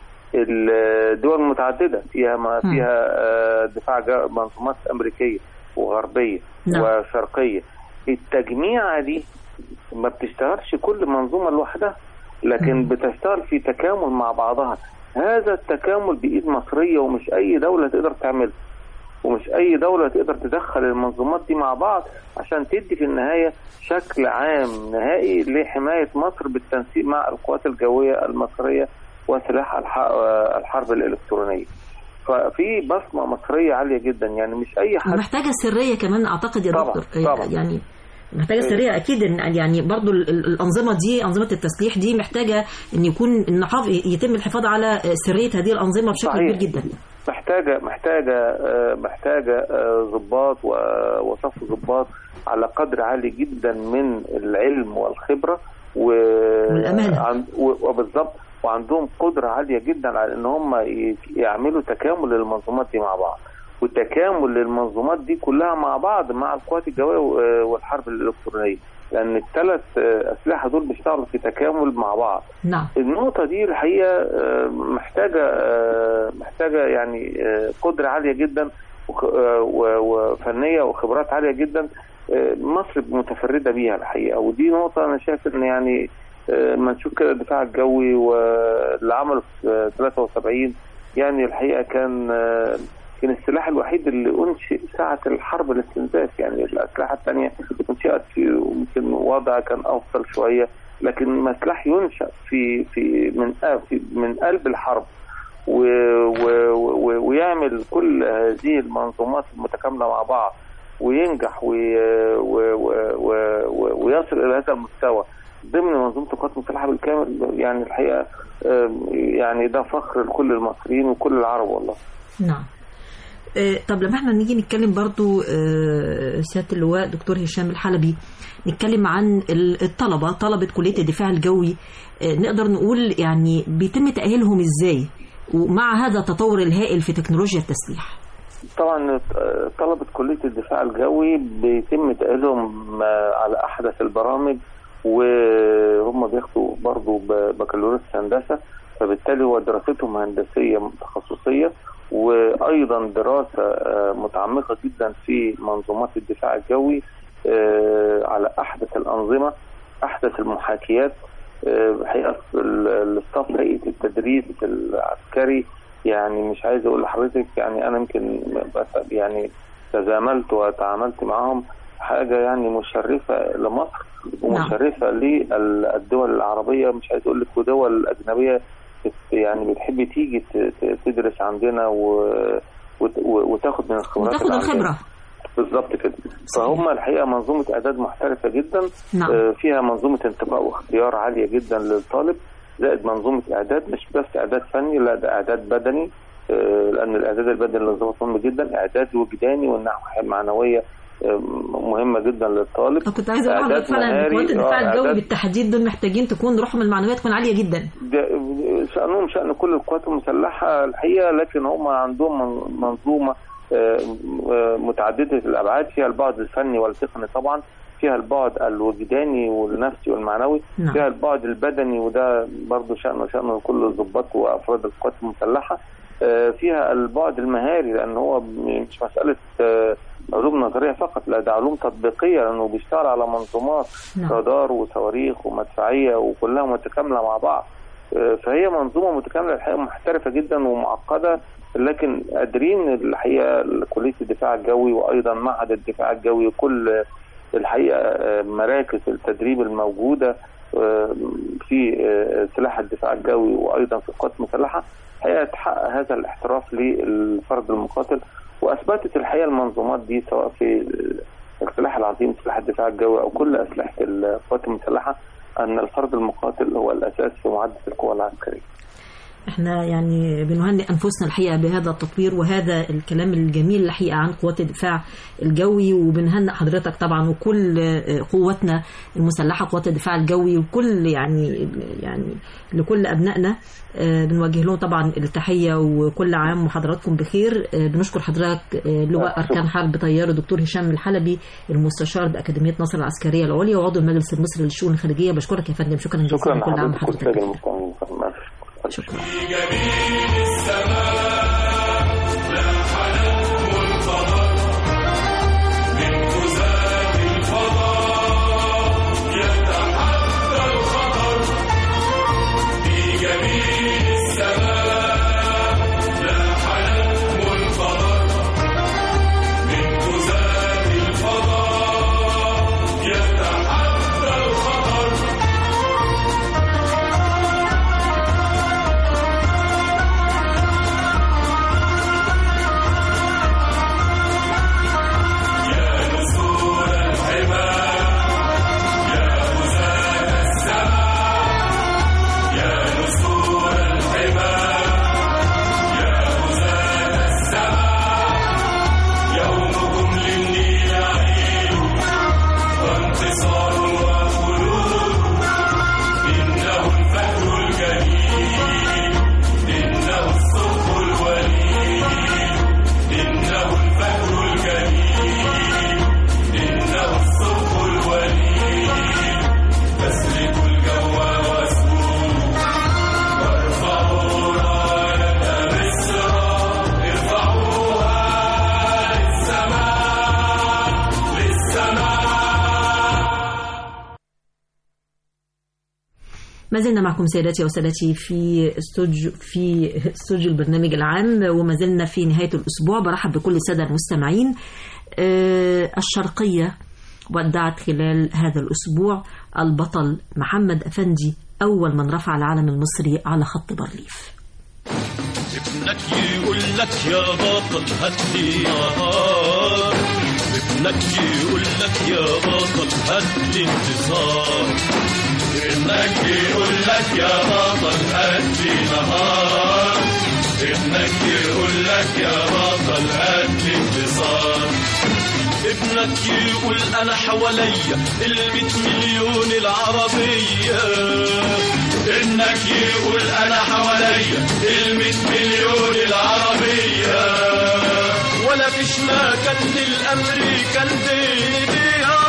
الدول المتعددة، فيها ما فيها دفاع منظومات أمريكية وغربية نعم. وشرقية. التجميعة دي ما بتشتغلش كل منظومة لوحدها، لكن م. بتشتغل في تكامل مع بعضها. هذا التكامل بإيد مصرية، ومش أي دولة تقدر تعمله، ومش أي دولة تقدر تدخل المنظومات دي مع بعض عشان تدي في النهاية شكل عام نهائي لحماية مصر بالتنسيق مع القوات الجوية المصرية وسلاح الحرب الإلكترونية. ففي بصمة مصرية عالية جدا، يعني مش أي حد. محتاجة سرية كمان أعتقد يا دكتور. طبعا. يعني محتاجة سرية أكيد. يعني برضو الأنظمة دي، أنظمة التسليح دي محتاجة أن يكون يتم الحفاظ على سرية هذه الأنظمة بشكل كبير جدا. محتاجة محتاجة محتاجة ضباط وصف ضباط على قدر عالي جدا من العلم والخبرة والأمانة، وبالضبط وعندهم قدرة عالية جدا على ان هم يعملوا تكامل للمنظومات دي مع بعض، والتكامل للمنظومات دي كلها مع بعض مع القوات الجوية والحرب الإلكترونية، لأن الثلاث أسلحة دول بيشتغلوا في تكامل مع بعض. نعم. النقطة دي الحقيقة محتاجة محتاجة يعني قدرة عالية جدا وفنية وخبرات عالية جدا مصر متفردة بيها الحقيقة. ودي نقطة أنا شايف إن يعني ما نشوف كده الدفاع الجوي واللي عمله في ثلاثة وسبعين، يعني الحقيقة كان كان السلاح الوحيد اللي أنشئ ساعة الحرب الاستنزاف. يعني الأسلحة الثانية أنشئت في ممكن وضع كان أفضل شوية، لكن ما سلاح ينشأ في في من في من قلب الحرب و و و ويعمل كل هذه المنظومات المتكاملة مع بعض وينجح وي و و و ويصل إلى هذا المستوى ضمن منظومة القوات المسلحة بالكامل. يعني الحقيقة يعني ده فخر لكل المصريين وكل العرب والله. نعم. طب لما احنا نيجي نتكلم برضو سيادة اللواء دكتور هشام الحلبي، نتكلم عن الطلبة طلبة كلية الدفاع الجوي، نقدر نقول يعني بيتم تأهيلهم ازاي ومع هذا التطور الهائل في تكنولوجيا التسليح؟ طبعا طلبة كلية الدفاع الجوي بيتم تأهيلهم على أحدث البرامج، وهم بياخدوا برضو بكالوريوس هندسة، فبالتالي هو دراستهم هندسية تخصصية، وأيضا دراسة متعمقة جدا في منظومات الدفاع الجوي على أحدث الأنظمة، أحدث المحاكيات. حقيقة الصف هيئة التدريس العسكري، يعني مش عايز أقول لحضرتك، يعني أنا يمكن يعني تزاملت وتعاملت معهم، حاجة يعني مشرفة لمصر ومشرفة للدول العربية، مش عايز أقول لك ودول أجنبية يعني بتحب تيجي تدرس عندنا وتاخد من الخبرات وتاخد الخبرة بالظبط كده. فهم الحقيقة منظومة إعداد محترفة جدا، نعم. فيها منظومة انتقاء واختيار عالية جدا للطالب، زائد منظومة إعداد مش بس إعداد فني، لا ده إعداد بدني، لأن الإعداد البدني للضباط مهم جدا، إعداد وجداني والناحية المعنوية مهمة جدا للطالب. كنت عايزة أقول لك فعلا قوات الدفاع الجوي بالتحديد دول محتاجين تكون روحهم المعنوية تكون عالية جدا. شأنهم شأن كل القوات المسلحة الحقيقة، لكن هم عندهم منظومة متعددة الأبعاد، فيها البعد الفني والتقني طبعا، فيها البعد الوجداني والنفسي والمعنوي، نعم. فيها البعد البدني وده برضو شأنه شأنه كل الضباط وأفراد القوات المسلحة، فيها البعد المهاري لأن هو مش مسألة علوم نظرية فقط، لا ده علوم تطبيقية لأنه بيشتغل على منظومات رادار وصواريخ ومدفعية وكلها متكاملة مع بعض. فهي منظومة متكاملة الحقيقة محترفة جدا ومعقدة، لكن قادرين الحقيقة كلية الدفاع الجوي وأيضا معهد الدفاع الجوي وكل الحقيقة مراكز التدريب الموجودة في سلاح الدفاع الجوي وأيضا في القوات المسلحة هي تحقق هذا الاحتراف للفرد المقاتل. وأثبتت الحقيقة المنظومات دي سواء في السلاح العظيم سلاح الدفاع الجوي أو كل أسلحة القوات المسلحة أن الفرد المقاتل هو الأساس في معدة القوى العسكرية. احنا يعني بنهنئ انفسنا الحقيقه بهذا التطوير وهذا الكلام الجميل الحقيقه عن قوات الدفاع الجوي، وبنهنئ حضرتك طبعا وكل قواتنا المسلحه قوات الدفاع الجوي وكل يعني يعني لكل ابنائنا بنوجه لهم طبعا التحيه وكل عام وحضراتكم بخير. بنشكر حضرتك لواء اركان حرب طيار الدكتور هشام الحلبي المستشار باكاديميه نصر العسكريه العليا وعضو المجلس المصري للشؤون الخارجيه. بشكرك يا فندم، شكرا جزيلا. كل عام وحضرتك شكرا. في جميل السماء لاح نجم القمر من غزاة الفضاء يتحدى الخطر. في جميل السماء لاح نجم القمر من غزاة الفضاء يتحدى الخطر. ما زلنا معكم سيداتي وسادتي في استوديو في استوديو البرنامج العام، وما زلنا في نهاية الأسبوع. برحب بكل السادة المستمعين. الشرقية ودعت خلال هذا الأسبوع البطل محمد أفندي أول من رفع العلم المصري على خط بارليف. ابنك يقول لك يا بطل هاتلي نهار، ابنك يقول لك يا بطل هاتلي انتصار، ابنك يقول لك يا بطل هاتلي نهار، ابنك يقول لك يا بطل هات لي انتصار. ابنك يقول انا حواليا الميت مليون العربية. ابنك يقول انا حواليا الميت مليون العربية. ولا فيش مكان للامريكان بيديها.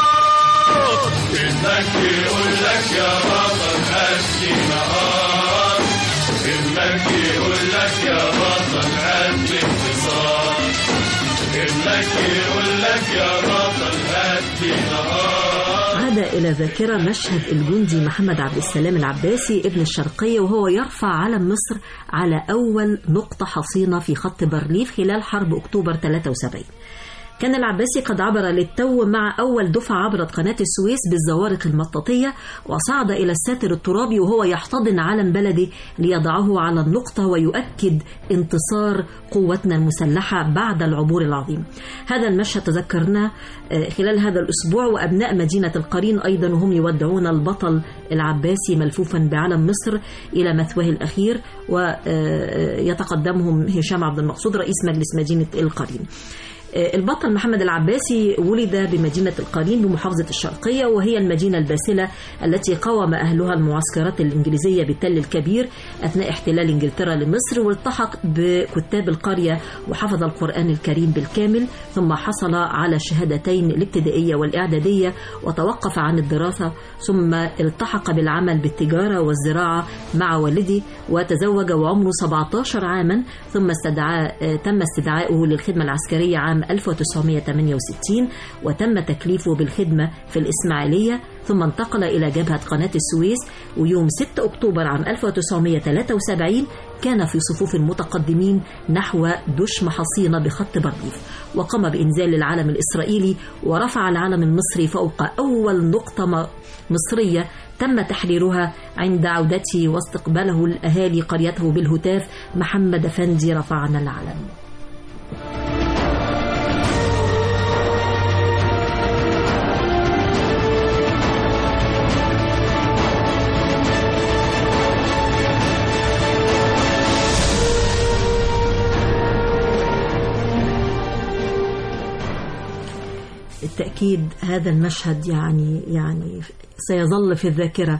ابنك يقول لك يا بطل هات لي نهار. ابنك يقول لك يا بطل هات لي انتصار. ابنك يقول لك يا بطل هات لي نهار. عاد إلى ذاكرة مشهد الجندي محمد عبد السلام العباسي ابن الشرقية وهو يرفع علم مصر على أول نقطة حصينة في خط بارليف خلال حرب أكتوبر ثلاثة وسبعين. كان العباسي قد عبر للتو مع أول دفعة عبرت قناة السويس بالزوارق المطاطية، وصعد إلى الساتر الترابي وهو يحتضن علم بلده ليضعه على النقطة ويؤكد انتصار قوتنا المسلحة بعد العبور العظيم. هذا المشهد تذكرناه خلال هذا الأسبوع، وأبناء مدينة القرين أيضا هم يودعون البطل العباسي ملفوفا بعلم مصر إلى مثواه الأخير، ويتقدمهم هشام عبد المقصود رئيس مجلس مدينة القرين. البطل محمد العباسي ولد بمدينة القرين بمحافظة الشرقية، وهي المدينة الباسلة التي قاوم أهلها المعسكرات الإنجليزية بالتل الكبير أثناء احتلال إنجلترا لمصر، والتحق بكتاب القرية وحفظ القرآن الكريم بالكامل، ثم حصل على شهادتين الابتدائية والإعدادية وتوقف عن الدراسة، ثم التحق بالعمل بالتجارة والزراعة مع والده، وتزوج وعمره سبعة عشر عاما، ثم استدعاء تم استدعائه للخدمة العسكرية عام ألف وتسعمائة وثمانية وستين، وتم تكليفه بالخدمة في الإسماعيلية، ثم انتقل إلى جبهة قناة السويس، ويوم ستة أكتوبر عام ألف وتسعمائة وثلاثة وسبعين كان في صفوف المتقدمين نحو دشم حصينة بخط بارليف، وقام بإنزال العلم الإسرائيلي ورفع العلم المصري فوق أول نقطة مصرية تم تحريرها عند عودته واستقبله الأهالي قريته بالهتاف: محمد أفندي رفعنا العلم. بالتأكيد هذا المشهد يعني يعني سيظل في الذاكرة.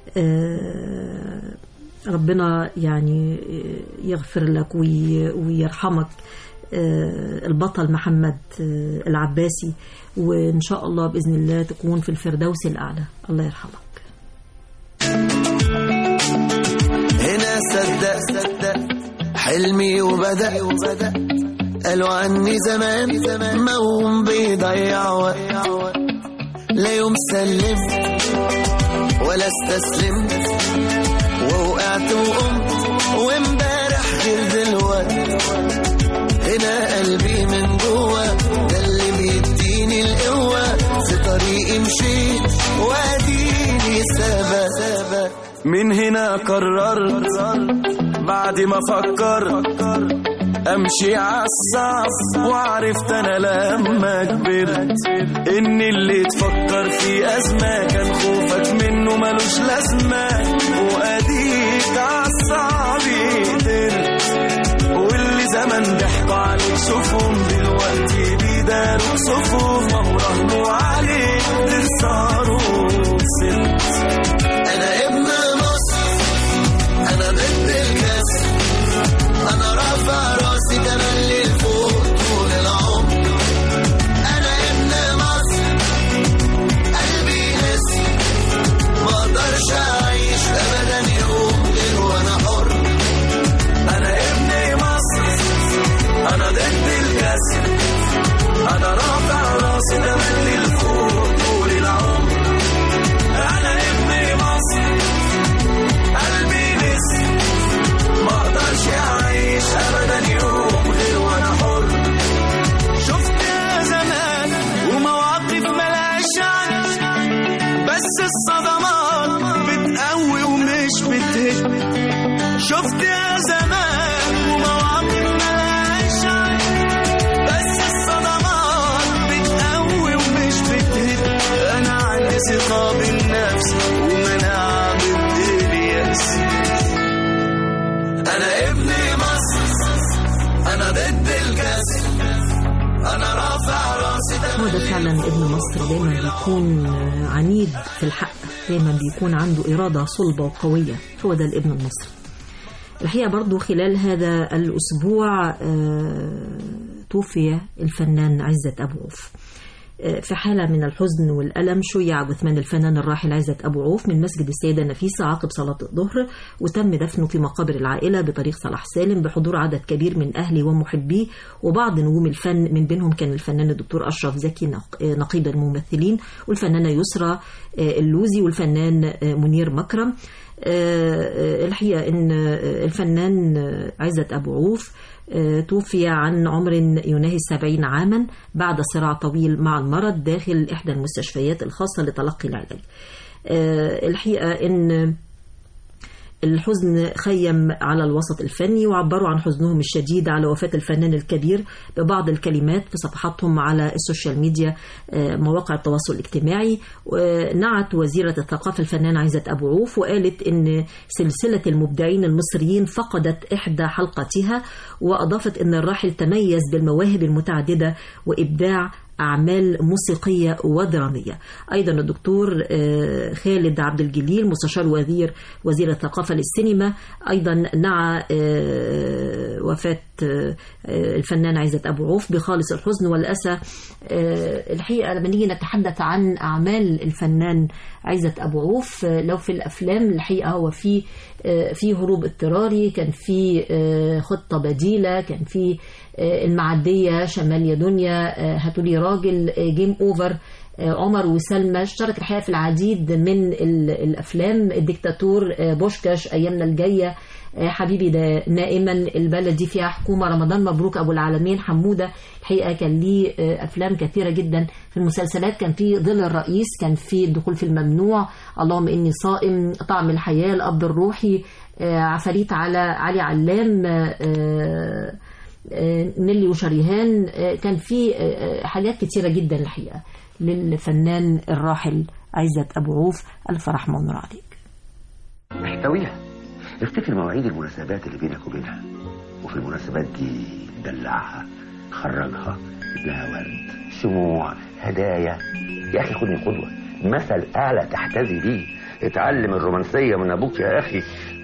ربنا يعني يغفر لك ويرحمك البطل محمد العباسي، وإن شاء الله بإذن الله تكون في الفردوس الأعلى. الله يرحمك. هنا صدق صدق حلمي وبدأ قالوا عني زمان موهوم بيضيع وقت، لا يوم سلمت ولا استسلمت، ووقعت وقمت وامبارح غير دلوقت. هنا قلبي من جوه ده اللي بيديني القوة، في طريقي مشيت واديني سبق. من هنا قررت بعد ما فكرت امشي عالصعب، وعرفت انا لما كبرت ان اللي تفكر في ازمه كان خوفك منه ملوش لازمه، واديك عالصعب قدرت. واللي زمان ضحكوا عليك شوفهم دلوقتي بيداروا صفهم، ما هو رهنوا عليك تخسروا وصلت. انا ابن مصر انا ضد الكسر، انا رافع راسي تملي لفوق طول العمر. انا ابن مصر قلبي نسر، ما اقدرش اعيش ابدا يوم غير وانا حر. انا ابن مصر انا ضد الكسر، انا رافع راسي تملي لفوق طول العمر. انا ابن مصر قلبي نسر، ما اقدرش اعيش ابدا يوم غير وانا حر. شفت يا زمان ومواقف ملهاش عد، بس الصدمات بتقوي ومش بتهد. شفت يا زمان ومواقف ملهاش عد، بس الصدمات بتقوي ومش بتهد. انا عندي ثقة بالنفس ومناعة ضد اليأس. انا ابن مصر المصري دايما بيكون عنيد في الحق، دايما بيكون عنده إرادة صلبة وقوية، هو ده الابن المصري. الحقيقة برضو خلال هذا الأسبوع توفي الفنان عزت أبو عوف. في حالة من الحزن والألم شيع جثمان الفنان الراحل عزت أبو عوف من مسجد السيدة نفيسة عقب صلاة الظهر، وتم دفنه في مقابر العائلة بطريق صلاح سالم بحضور عدد كبير من أهله ومحبيه وبعض نجوم الفن، من بينهم كان الفنان الدكتور أشرف زكي نقيب الممثلين، والفنانة يسرى اللوزي، والفنان منير مكرم. الحقيقة أن الفنان عزت أبو عوف توفي عن عمر يناهز سبعين عاما بعد صراع طويل مع المرض داخل إحدى المستشفيات الخاصة لتلقي العلاج. الحقيقة أن الحزن خيم على الوسط الفني، وعبروا عن حزنهم الشديد على وفاة الفنان الكبير ببعض الكلمات في صفحاتهم على السوشيال ميديا مواقع التواصل الاجتماعي. نعت وزيرة الثقافة الفنان عزت أبو عوف وقالت إن سلسلة المبدعين المصريين فقدت إحدى حلقتها، وأضافت إن الراحل تميز بالمواهب المتعددة وإبداع أعمال موسيقية ودرامية. أيضا الدكتور خالد عبد الجليل مستشار وزير وزير الثقافة للسينما أيضا نعى وفاة الفنان عزت أبو عوف بخالص الحزن والأسى. الحقيقة لما نيجي نتحدث عن أعمال الفنان عزت أبو عوف، لو في الأفلام الحقيقة هو في في هروب اضطراري، كان في خطة بديلة، كان في المعدية، شمال يا دنيا، هاتولي راجل، جيم اوفر، عمر وسلمى. اشترك الحقيقة في العديد من الأفلام، الدكتاتور، بوشكاش، أيامنا الجاية، حبيبي ده نائما، البلد دي فيها حكومة، رمضان مبروك، أبو العالمين، حمودة. الحقيقة كان ليه أفلام كثيرة جدا. في المسلسلات كان في ظل الرئيس، كان في الدخول في الممنوع، اللهم إني صائم، طعم الحياة، الأب الروحي، عفاريت على علي علام، نيلي وشريهان. كان في حاجات كتيرة جدا الحقيقة للفنان الراحل عزت أبو عوف، ألف رحمة ونور عليك. محتويها، افتكر مواعيد المناسبات اللي بينك وبينها، وفي المناسبات دي دلعها، خرجها، لها ورد، شموع، هدايا. يا أخي خدني قدوة، مثل أعلى تحتذي بيه، اتعلم الرومانسية من أبوك يا أخي.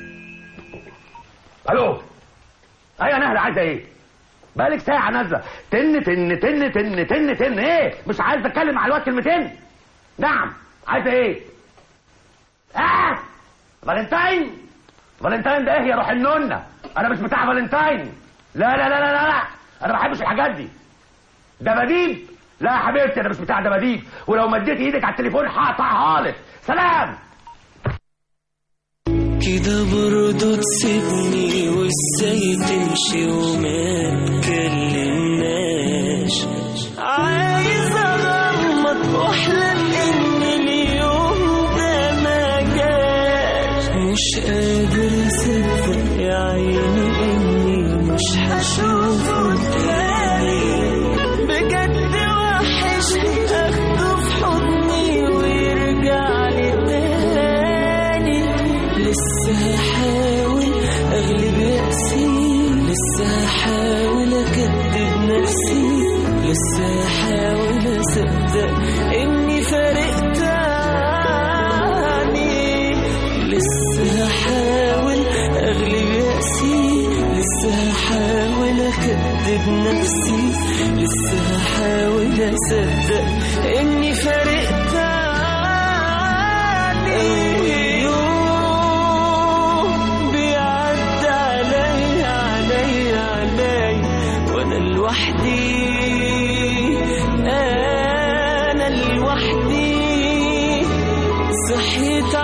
ألو، أيوة نهلة، عايزة إيه؟ بقالك ساعة نازلة تن تن تن تن تن تن ايه؟ مش عايز اتكلم على الوقت كلمتين؟ نعم، عايزة ايه؟ اه فالنتاين؟ فالنتاين ده ايه يا روح النونة؟ انا مش بتاع فالنتاين. لا لا لا لا لا انا ما بحبش الحاجات دي. دباديب؟ لا يا حبيبتي انا مش بتاع دباديب، ولو مديت ايدك على التليفون هقطعها لك. سلام. كده برضو تسيبني وازاي تمشي وما تكلمناش؟ عايز اغمض واحلم ان اليوم ده ما جاش، مش قادر اصدق يا عيني اني مش هشوفه تاني. بجد وحشني اخده في حضني ويرجع لي تاني. لسه هحاول اغلب يأسي، لسه هحاول اكدب نفسي، لسه هحاول اصدق اني فارقت عني. لسه هحاول اغلب يأسي، لسه هحاول اكدب نفسي، لسه هحاول اصدق اني فارقت عني. لوحدي أنا لوحدي، صحيت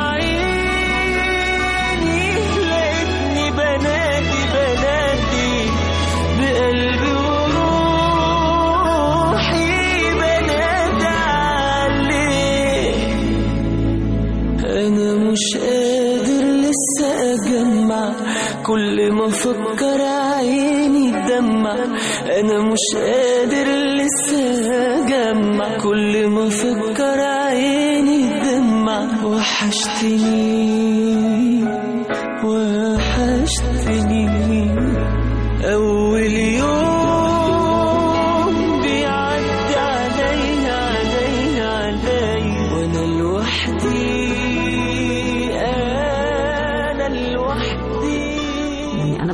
عيني لقيتني بنادي بنادي بقلبي وروحي بنادي عليك. أنا مش قادر لسه أجمع، كل ما أفكر عيني تدمع. أنا مش قادر لسه أجمع، كل ما أفكر عيني تدمع. وحشتني وحشتني أول يوم بيعدي عليا عليا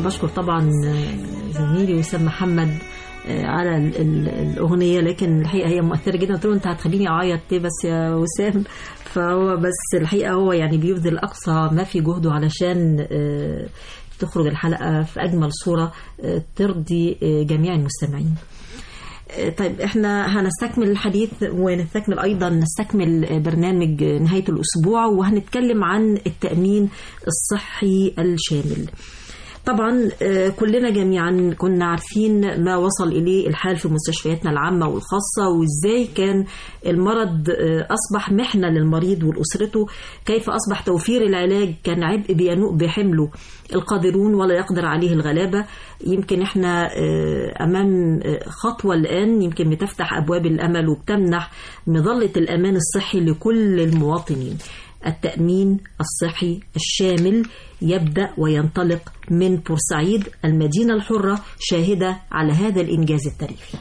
بشكر طبعا زميلي وسام محمد على ال ال الأغنية، لكن الحقيقة هي مؤثرة جدا. قلت له أنت هتخليني أعيط ليه بس يا وسام؟ فهو بس الحقيقة هو يعني بيبذل أقصى ما في جهده علشان تخرج الحلقة في أجمل صورة ترضي جميع المستمعين. طيب احنا هنستكمل الحديث ونستكمل ايضا نستكمل برنامج نهاية الاسبوع، وهنتكلم عن التأمين الصحي الشامل. طبعا كلنا جميعا كنا عارفين ما وصل إليه الحال في مستشفياتنا العامة والخاصة، وإزاي كان المرض أصبح محنة للمريض والأسرته، كيف أصبح توفير العلاج كان عبء بينوء بحمله القادرون ولا يقدر عليه الغلابة. يمكن احنا أمام خطوة الآن يمكن بتفتح أبواب الأمل وبتمنح مظلة الأمان الصحي لكل المواطنين. التأمين الصحي الشامل يبدأ وينطلق من بورسعيد المدينة الحرة، شاهدة على هذا الإنجاز التاريخي.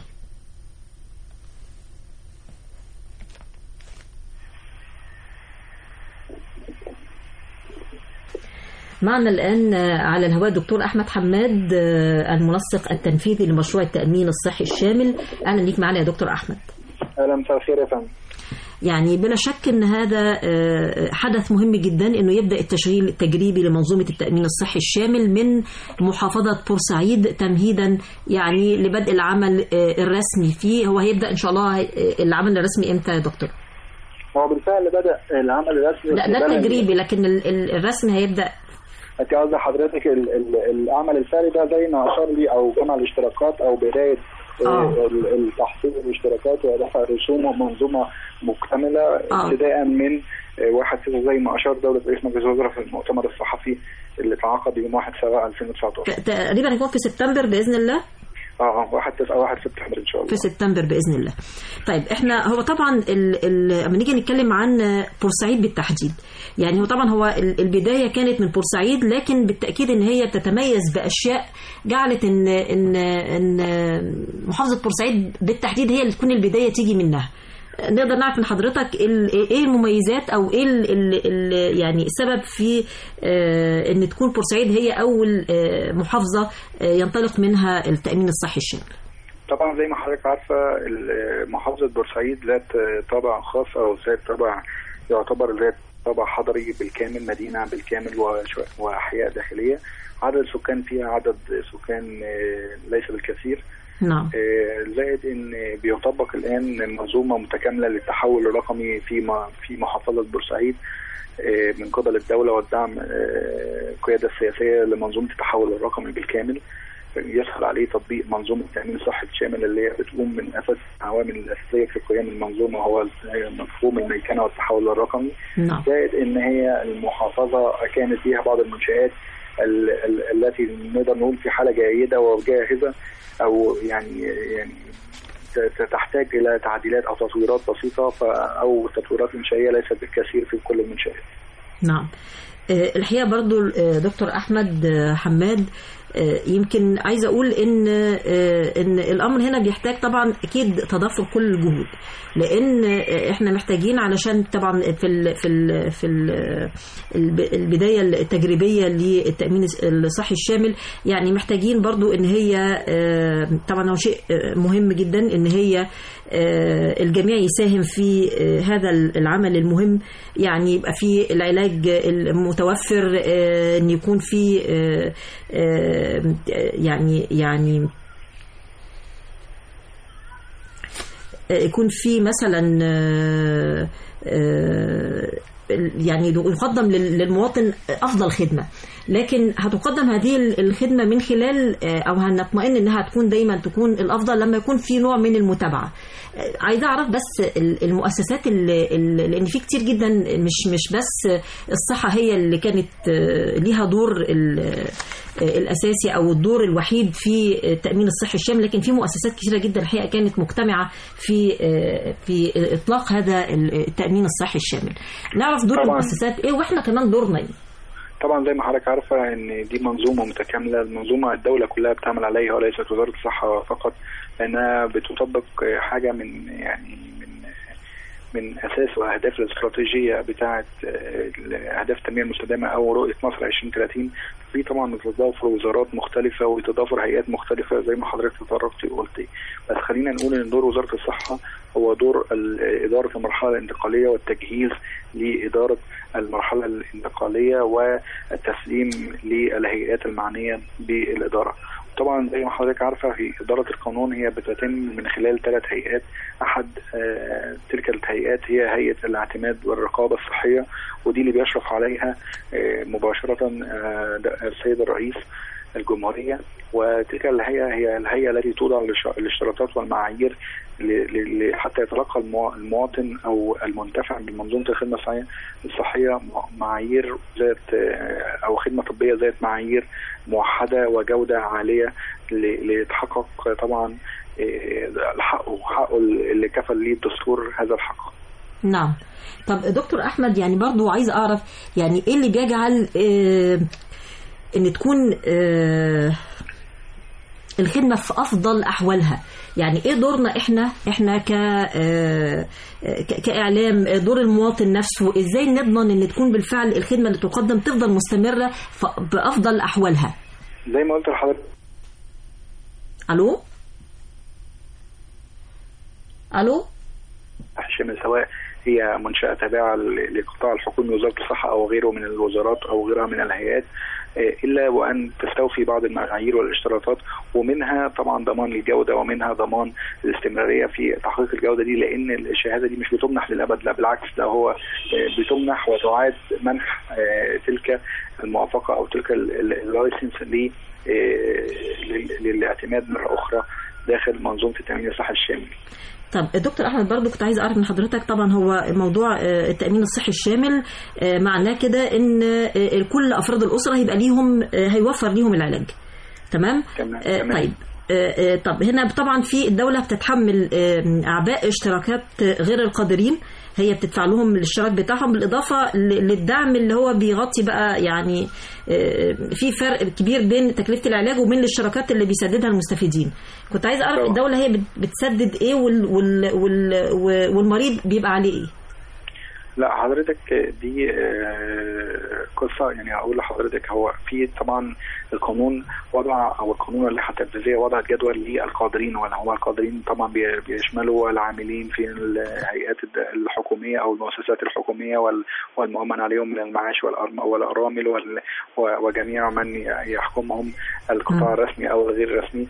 معنا الآن على الهواء دكتور أحمد حماد المنسق التنفيذي لمشروع التأمين الصحي الشامل. أهلا بيك معنا يا دكتور أحمد. أهلا، مساء الخير يا فندم. يعني بلا شك ان هذا حدث مهم جدا انه يبدا التشغيل التجريبي لمنظومه التامين الصحي الشامل من محافظه بورسعيد تمهيدا يعني لبدء العمل الرسمي فيه. هو هيبدا ان شاء الله العمل الرسمي امتى يا دكتور؟ هو بالفعل بدا العمل الرسمي. لا ده تجريبي، لكن الرسمي هيبدا. انت قصدي حضرتك العمل الفعلي ده زي ما اشار لي او جمع الاشتراكات او بدايه آه. التحصيل الاشتراكات ودفع الرسوم ومنظومه مكتمله آه. ابتداء من واحد ستة زي ما اشار دوله رئيس مجلس الوزراء في المؤتمر الصحفي اللي تعقد يوم واحد سبعة ألفين وتسعطاشر. تقريبا هيكون في سبتمبر باذن الله. اه واحد تسعة واحد سبتمبر ان شاء الله. في سبتمبر باذن الله. طيب احنا هو طبعا لما نيجي نتكلم عن بورسعيد بالتحديد، يعني هو طبعا هو البدايه كانت من بورسعيد، لكن بالتاكيد ان هي بتتميز باشياء جعلت ان ان ان محافظه بورسعيد بالتحديد هي اللي تكون البدايه تيجي منها. نقدر نعرف من حضرتك ايه المميزات او ايه ال ال يعني السبب في ان تكون بورسعيد هي اول محافظه ينطلق منها التامين الصحي الشامل؟ طبعا زي ما حضرتك عارفه محافظه بورسعيد ذات طابع خاص او ذات طابع يعتبر ذات طابع حضري بالكامل، مدينه بالكامل واحياء داخليه. عدد السكان فيها عدد سكان ليس بالكثير. نعم. زائد ان بيطبق الان منظومه متكامله للتحول الرقمي في في محافظه بورسعيد من قبل الدوله والدعم القياده السياسيه لمنظومه التحول الرقمي بالكامل. يسهل عليه تطبيق منظومه التامين الصحي الشامل اللي هي بتقوم من اساس العوامل الاساسيه في قيام المنظومه هو مفهوم الميكنه والتحول الرقمي. نعم. زائد ان هي المحافظه كانت فيها بعض المنشآت التي نقدر نقول في حاله جيده وجاهزه او يعني يعني تحتاج الى تعديلات او تطويرات بسيطه او تطويرات انشائيه ليست بالكثير في كل المنشآت. نعم. الحقيقه برضو دكتور احمد حماد، يمكن عايزه اقول ان ان الامر هنا بيحتاج طبعا اكيد تضافر كل الجهود، لان احنا محتاجين علشان طبعا في ال في ال في ال البدايه التجريبيه للتامين الصحي الشامل، يعني محتاجين برضو ان هي طبعا هو شيء مهم جدا ان هي الجميع يساهم في هذا العمل المهم، يعني يبقى في العلاج المتوفر، ان يكون في يعني يعني يكون في مثلا يعني يقدم للمواطن أفضل خدمة، لكن هتقدم هذه الخدمة من خلال أو هنطمئن إنها تكون دايما تكون الأفضل لما يكون في نوع من المتابعة. عايزة أعرف بس المؤسسات اللي لأن في كتير جدا مش مش بس الصحة هي اللي كانت ليها دور الأساسي أو الدور الوحيد في التأمين الصحي الشامل، لكن في مؤسسات كثيرة جدا الحقيقة كانت مجتمعة في في إطلاق هذا التأمين الصحي الشامل. نعرف دور المؤسسات إيه وإحنا كمان دورنا إيه؟ طبعا زي ما حضرتك عارفة ان دي منظومة متكاملة، المنظومة الدولة كلها بتعمل عليها وليست وزارة الصحة فقط، لانها بتطبق حاجة من يعني من من اساس واهداف الاستراتيجيه بتاعه اهداف التنميه المستدامه او رؤيه مصر عشرين ثلاثين، في طبعا تتضافر وزارات مختلفه وتضافر هيئات مختلفه زي ما حضرتك تطرقتي وقلتي. بس خلينا نقول ان دور وزاره الصحه هو دور اداره المرحله الانتقاليه والتجهيز لاداره المرحله الانتقاليه والتسليم للهيئات المعنيه بالاداره. طبعا زي ما حضرتك عارفه في اداره القانون هي بتتم من خلال ثلاث هيئات. احد آه تلك الهيئات هي هيئه الاعتماد والرقابه الصحيه، ودي اللي بيشرف عليها آه مباشره آه السيد الرئيس الجمهوريه. وتلك الهيئه هي الهيئه التي توضع الاشتراطات والمعايير حتى يتلقى المواطن او المنتفع بمنظومه الخدمه الصحيه معايير ذات او خدمه طبيه ذات معايير موحده وجوده عاليه لتحقق طبعا حقه حقه اللي كفل ليه الدستور هذا الحق. نعم. طب دكتور احمد، يعني برضو عايز اعرف يعني ايه اللي بيجعل اه ان تكون اه الخدمة في أفضل أحوالها؟ يعني إيه دورنا إحنا إحنا ك كإعلام، دور المواطن نفسه، إزاي نضمن إن تكون بالفعل الخدمة اللي تقدم تفضل مستمرة بأفضل أحوالها؟ زي ما قلت لحضرتك. ألو ألو الشامل، سواء هي منشأة تابعة للقطاع الحكومي وزارة الصحة أو غيره من الوزارات أو غيرها من الهيئات، إلا وأن تستوفي بعض المعايير والاشتراطات، ومنها طبعا ضمان الجودة ومنها ضمان الاستمرارية في تحقيق الجودة دي، لأن الشهادة دي مش بتمنح للأبد، لا بالعكس، ده هو بتمنح وتعاد منح تلك الموافقة أو تلك اللايسنس للاعتماد مرة أخرى داخل منظومة التأمين الصحي الشامل. طب دكتور احمد، برضو كنت عايز اعرف من حضرتك، طبعا هو موضوع التامين الصحي الشامل معناه كده ان كل افراد الاسره هيبقى ليهم هيوفر ليهم العلاج، تمام؟ تمام. طيب طب هنا طبعا في الدوله بتتحمل اعباء اشتراكات غير القادرين، هي بتدفع لهم الاشتراك بتاعهم بالاضافه للدعم اللي هو بيغطي بقى، يعني في فرق كبير بين تكلفه العلاج وبين الاشتراكات اللي بيسددها المستفيدين. كنت عايز اعرف الدوله هي بتسدد ايه وال وال والمريض بيبقى عليه ايه؟ لا حضرتك دي قصة، يعني أقول لحضرتك هو في طبعا القانون وضع أو القانون اللائحة التنفيذية وضع جدول للقادرين، ولا هو القادرين طبعا بيشملوا العاملين في الهيئات الحكومية أو المؤسسات الحكومية والمؤمن عليهم من المعاش والأرامل وجميع من يحكمهم القطاع الرسمي أو الغير الرسمي.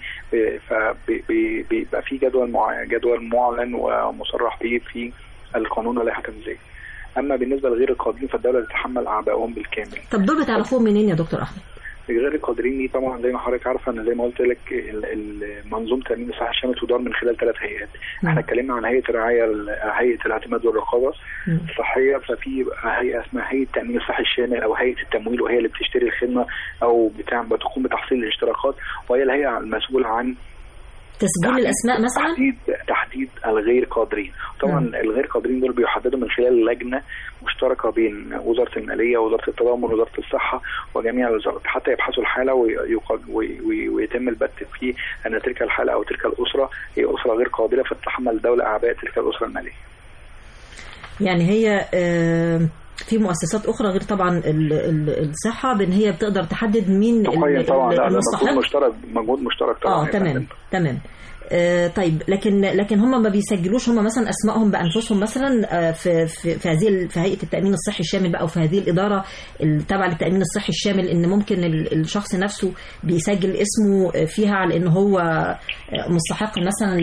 فبيبقى في جدول جدول معلن ومصرح به في القانون اللائحة التنفيذية. اما بالنسبه لغير القادرين فالدوله تتحمل اعبائهم بالكامل. طب دول بتعرفوهم منين يا دكتور احمد؟ غير القادرين دي طبعا زي ما حضرتك عارفه ان زي ما قلت لك منظومه التامين الصحي الشامل تدار من خلال ثلاث هيئات. احنا اتكلمنا عن هيئه الرعايه هيئه الاعتماد والرقابه الصحيه، ففي هيئه اسمها هيئه التامين الصحي الشامل او هيئه التمويل، وهي اللي بتشتري الخدمه او بتقوم بتحصيل الاشتراكات، وهي الهيئه المسؤوله عن تسجيل الاسماء مثلا، تحديد تحديد الغير قادرين. طبعا م. الغير قادرين دول بيحددوا من خلال لجنه مشتركه بين وزاره الماليه ووزاره التضامن ووزاره الصحه وجميع الوزارات، حتى يبحثوا الحاله ويتم البت في ان تلك الحاله او تلك الاسره هي اسره غير قادره، فتتحمل الدوله اعباء تلك الاسره الماليه. يعني هي في مؤسسات اخرى غير طبعا الصحه بان هي بتقدر تحدد مين طبعا المستحق. مجهود مشترك مجهود مشترك طبعا. اه تمام تمام. آه طيب لكن لكن هم ما بيسجلوش هم مثلا اسمائهم بانفسهم مثلا آه في في في هذه في هيئه التامين الصحي الشامل بقى، وفي هذه الاداره التابعه للتامين الصحي الشامل، ان ممكن الشخص نفسه بيسجل اسمه فيها على ان هو مستحق مثلا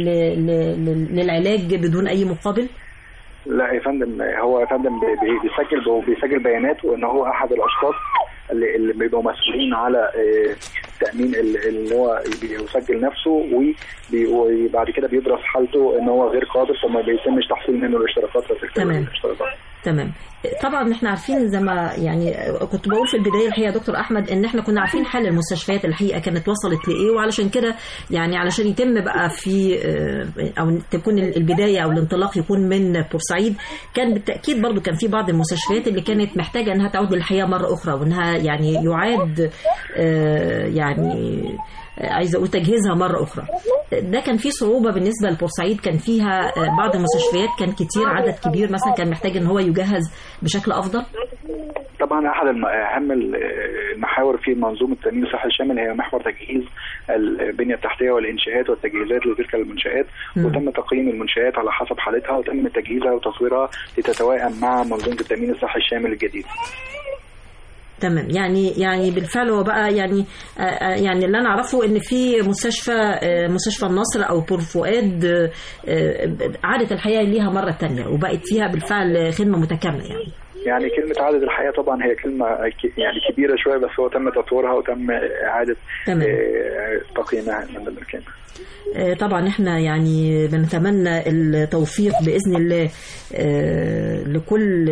للعلاج بدون اي مقابل؟ لا يا فندم، هو يا فندم بيسجل بيسجل بياناته ان هو احد الاشخاص اللي اللي بيبقوا مسؤولين على تامين اللي هو بيسجل نفسه، وبعد كده بيدرس حالته ان هو غير قادر، فما بيتمش تحصيل منه الاشتراكات. تمام تمام. طبعا احنا عارفين زي ما يعني كنت بقول في البدايه الحقيقه يا دكتور احمد ان احنا كنا عارفين حال المستشفيات الحقيقه كانت وصلت لايه، وعلشان كده يعني علشان يتم بقى في او تكون البدايه او الانطلاق يكون من بورسعيد، كان بالتاكيد برضو كان في بعض المستشفيات اللي كانت محتاجه انها تعود للحياه مره اخرى، وانها يعني يعاد يعني عايزه اقول تجهيزها مره اخرى. ده كان فيه صعوبه بالنسبه لبورسعيد، كان فيها بعض المستشفيات كان كتير عدد كبير مثلا كان محتاج ان هو يجهز بشكل افضل. طبعا احد اهم المحاور في منظومه التامين الصحي الشامل هي محور تجهيز البنيه التحتيه والانشاءات والتجهيزات لتلك المنشات، م. وتم تقييم المنشات على حسب حالتها وتم تجهيزها وتطويرها لتتوائم مع منظومه التامين الصحي الشامل الجديد. تمام. يعني يعني بالفعل هو بقى يعني يعني اللي انا اعرفه ان في مستشفى مستشفى النصر او بور فؤاد عادت الحياه ليها مره ثانيه وبقت فيها بالفعل خدمه متكامله. يعني يعني كلمة عادة الحياة طبعا هي كلمة يعني كبيرة شوية، بس هو تم تطويرها وتم إعادة تقييمها من المكان. طبعا احنا يعني بنتمنى التوفيق بإذن الله لكل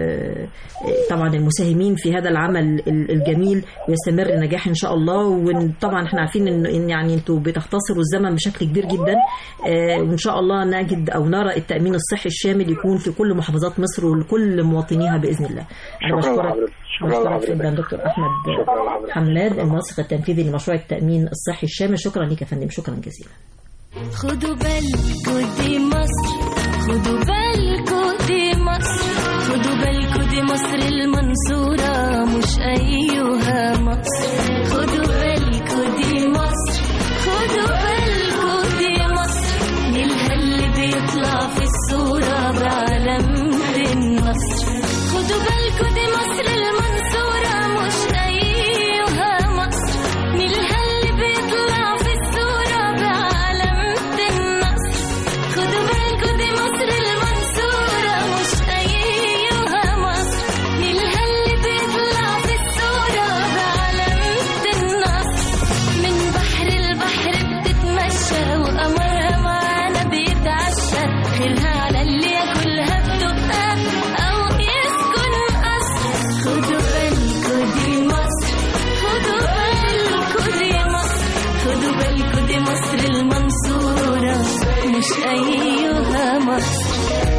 طبعا المساهمين في هذا العمل الجميل ويستمر النجاح ان شاء الله. وطبعا احنا عارفين ان يعني انتوا بتختصروا الزمن بشكل كبير جدا، وان شاء الله نجد او نرى التأمين الصحي الشامل يكون في كل محافظات مصر ولكل مواطنيها بإذن الله. انا بشكرك بشكرك جدا دكتور احمد حماد المنسق التنفيذي لمشروع التأمين الصحي الشامل. شكرا لك يا فندم، شكرا جزيلا. خدوا بالكوا دي مصر، خدوا بالكوا دي مصر، خدوا بالكوا دي مصر المنصورة مش أيها مصر. خدوا بالكوا دي مصر، خدوا بالكوا دي مصر، نيلها اللي بيطلع في الصورة بعلامة النصر. خدوا بالكوا دي مصر المنصورة مش أيها مصر، نيلها اللي بيطلع في الصورة بعلامة النصر. خدوا بالكوا دي مصر المنصورة مش أيها مصر، نيلها اللي بيطلع في الصورة بعلامة النصر. من بحر البحر بتتمشى وقمرها معانا بيتعشى، خيرها على اللي ياكلها بدقها أو يسكن قصر. خدوا بالكوا دي مصر، خدوا بالكوا دي مصر، خدوا بالكوا دي مصر المنصورة مش أيها مصر.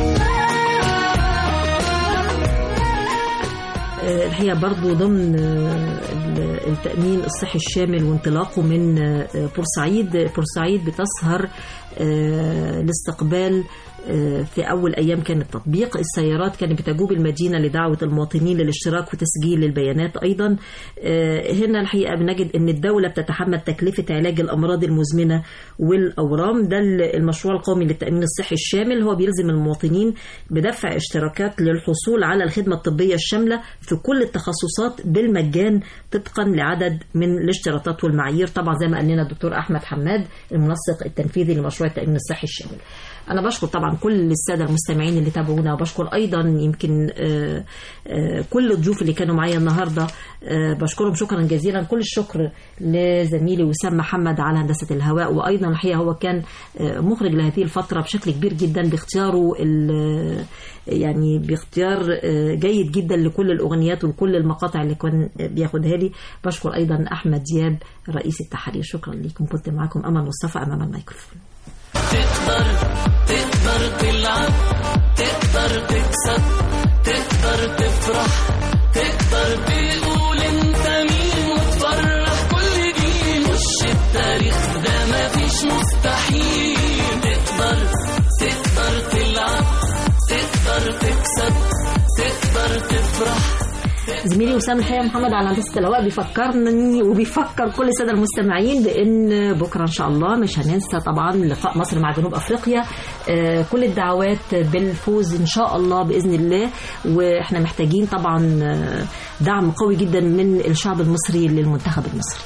الحقيقة برضو ضمن التأمين الصحي الشامل وانطلاقه من بورسعيد، بورسعيد بتسهر لاستقبال في أول أيام كان التطبيق. السيارات كانت بتجوب المدينة لدعوة المواطنين للاشتراك وتسجيل البيانات. أيضا هنا الحقيقة بنجد أن الدولة بتتحمل تكلفة علاج الأمراض المزمنة والأورام. ده المشروع القومي للتأمين الصحي الشامل، هو بيلزم المواطنين بدفع اشتراكات للحصول على الخدمة الطبية الشاملة في كل التخصصات بالمجان طبقا لعدد من الاشتراطات والمعايير. طبعا زي ما قال لنا الدكتور أحمد حماد المنسق التنفيذي لمشروع التأمين الصحي الشامل. أنا بشكر طبعا كل السادة المستمعين اللي تابعونا، وبشكر أيضا يمكن كل الضيوف اللي كانوا معايا النهاردة، بشكرهم شكرا جزيلا. كل الشكر لزميلي وسام محمد على هندسة الهواء، وأيضا الحقيقة هو كان مخرج لهذه الفترة بشكل كبير جدا باختياره يعني باختيار جيد جدا لكل الأغنيات وكل المقاطع اللي كان بياخدها لي. بشكر أيضا أحمد دياب رئيس التحرير. شكرا لكم. كنت معكم أمل مصطفى أمام الميكروفون. تقدر تقدر تلعب، تقدر تكسب، تقدر تفرح، تقدر تقول انت مين وتفرح كل جيل. وش التاريخ ده مفيش مستحيل. تقدر تقدر تلعب، تقدر تكسب، تقدر تفرح. زميلي وسام الحقيقة محمد على هندسة الهواء بيفكرني وبيفكر كل السادة المستمعين بأن بكرة إن شاء الله مش هننسى طبعا لقاء مصر مع جنوب أفريقيا. آه كل الدعوات بالفوز إن شاء الله بإذن الله، وإحنا محتاجين طبعا دعم قوي جدا من الشعب المصري للمنتخب المصري.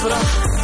تفرح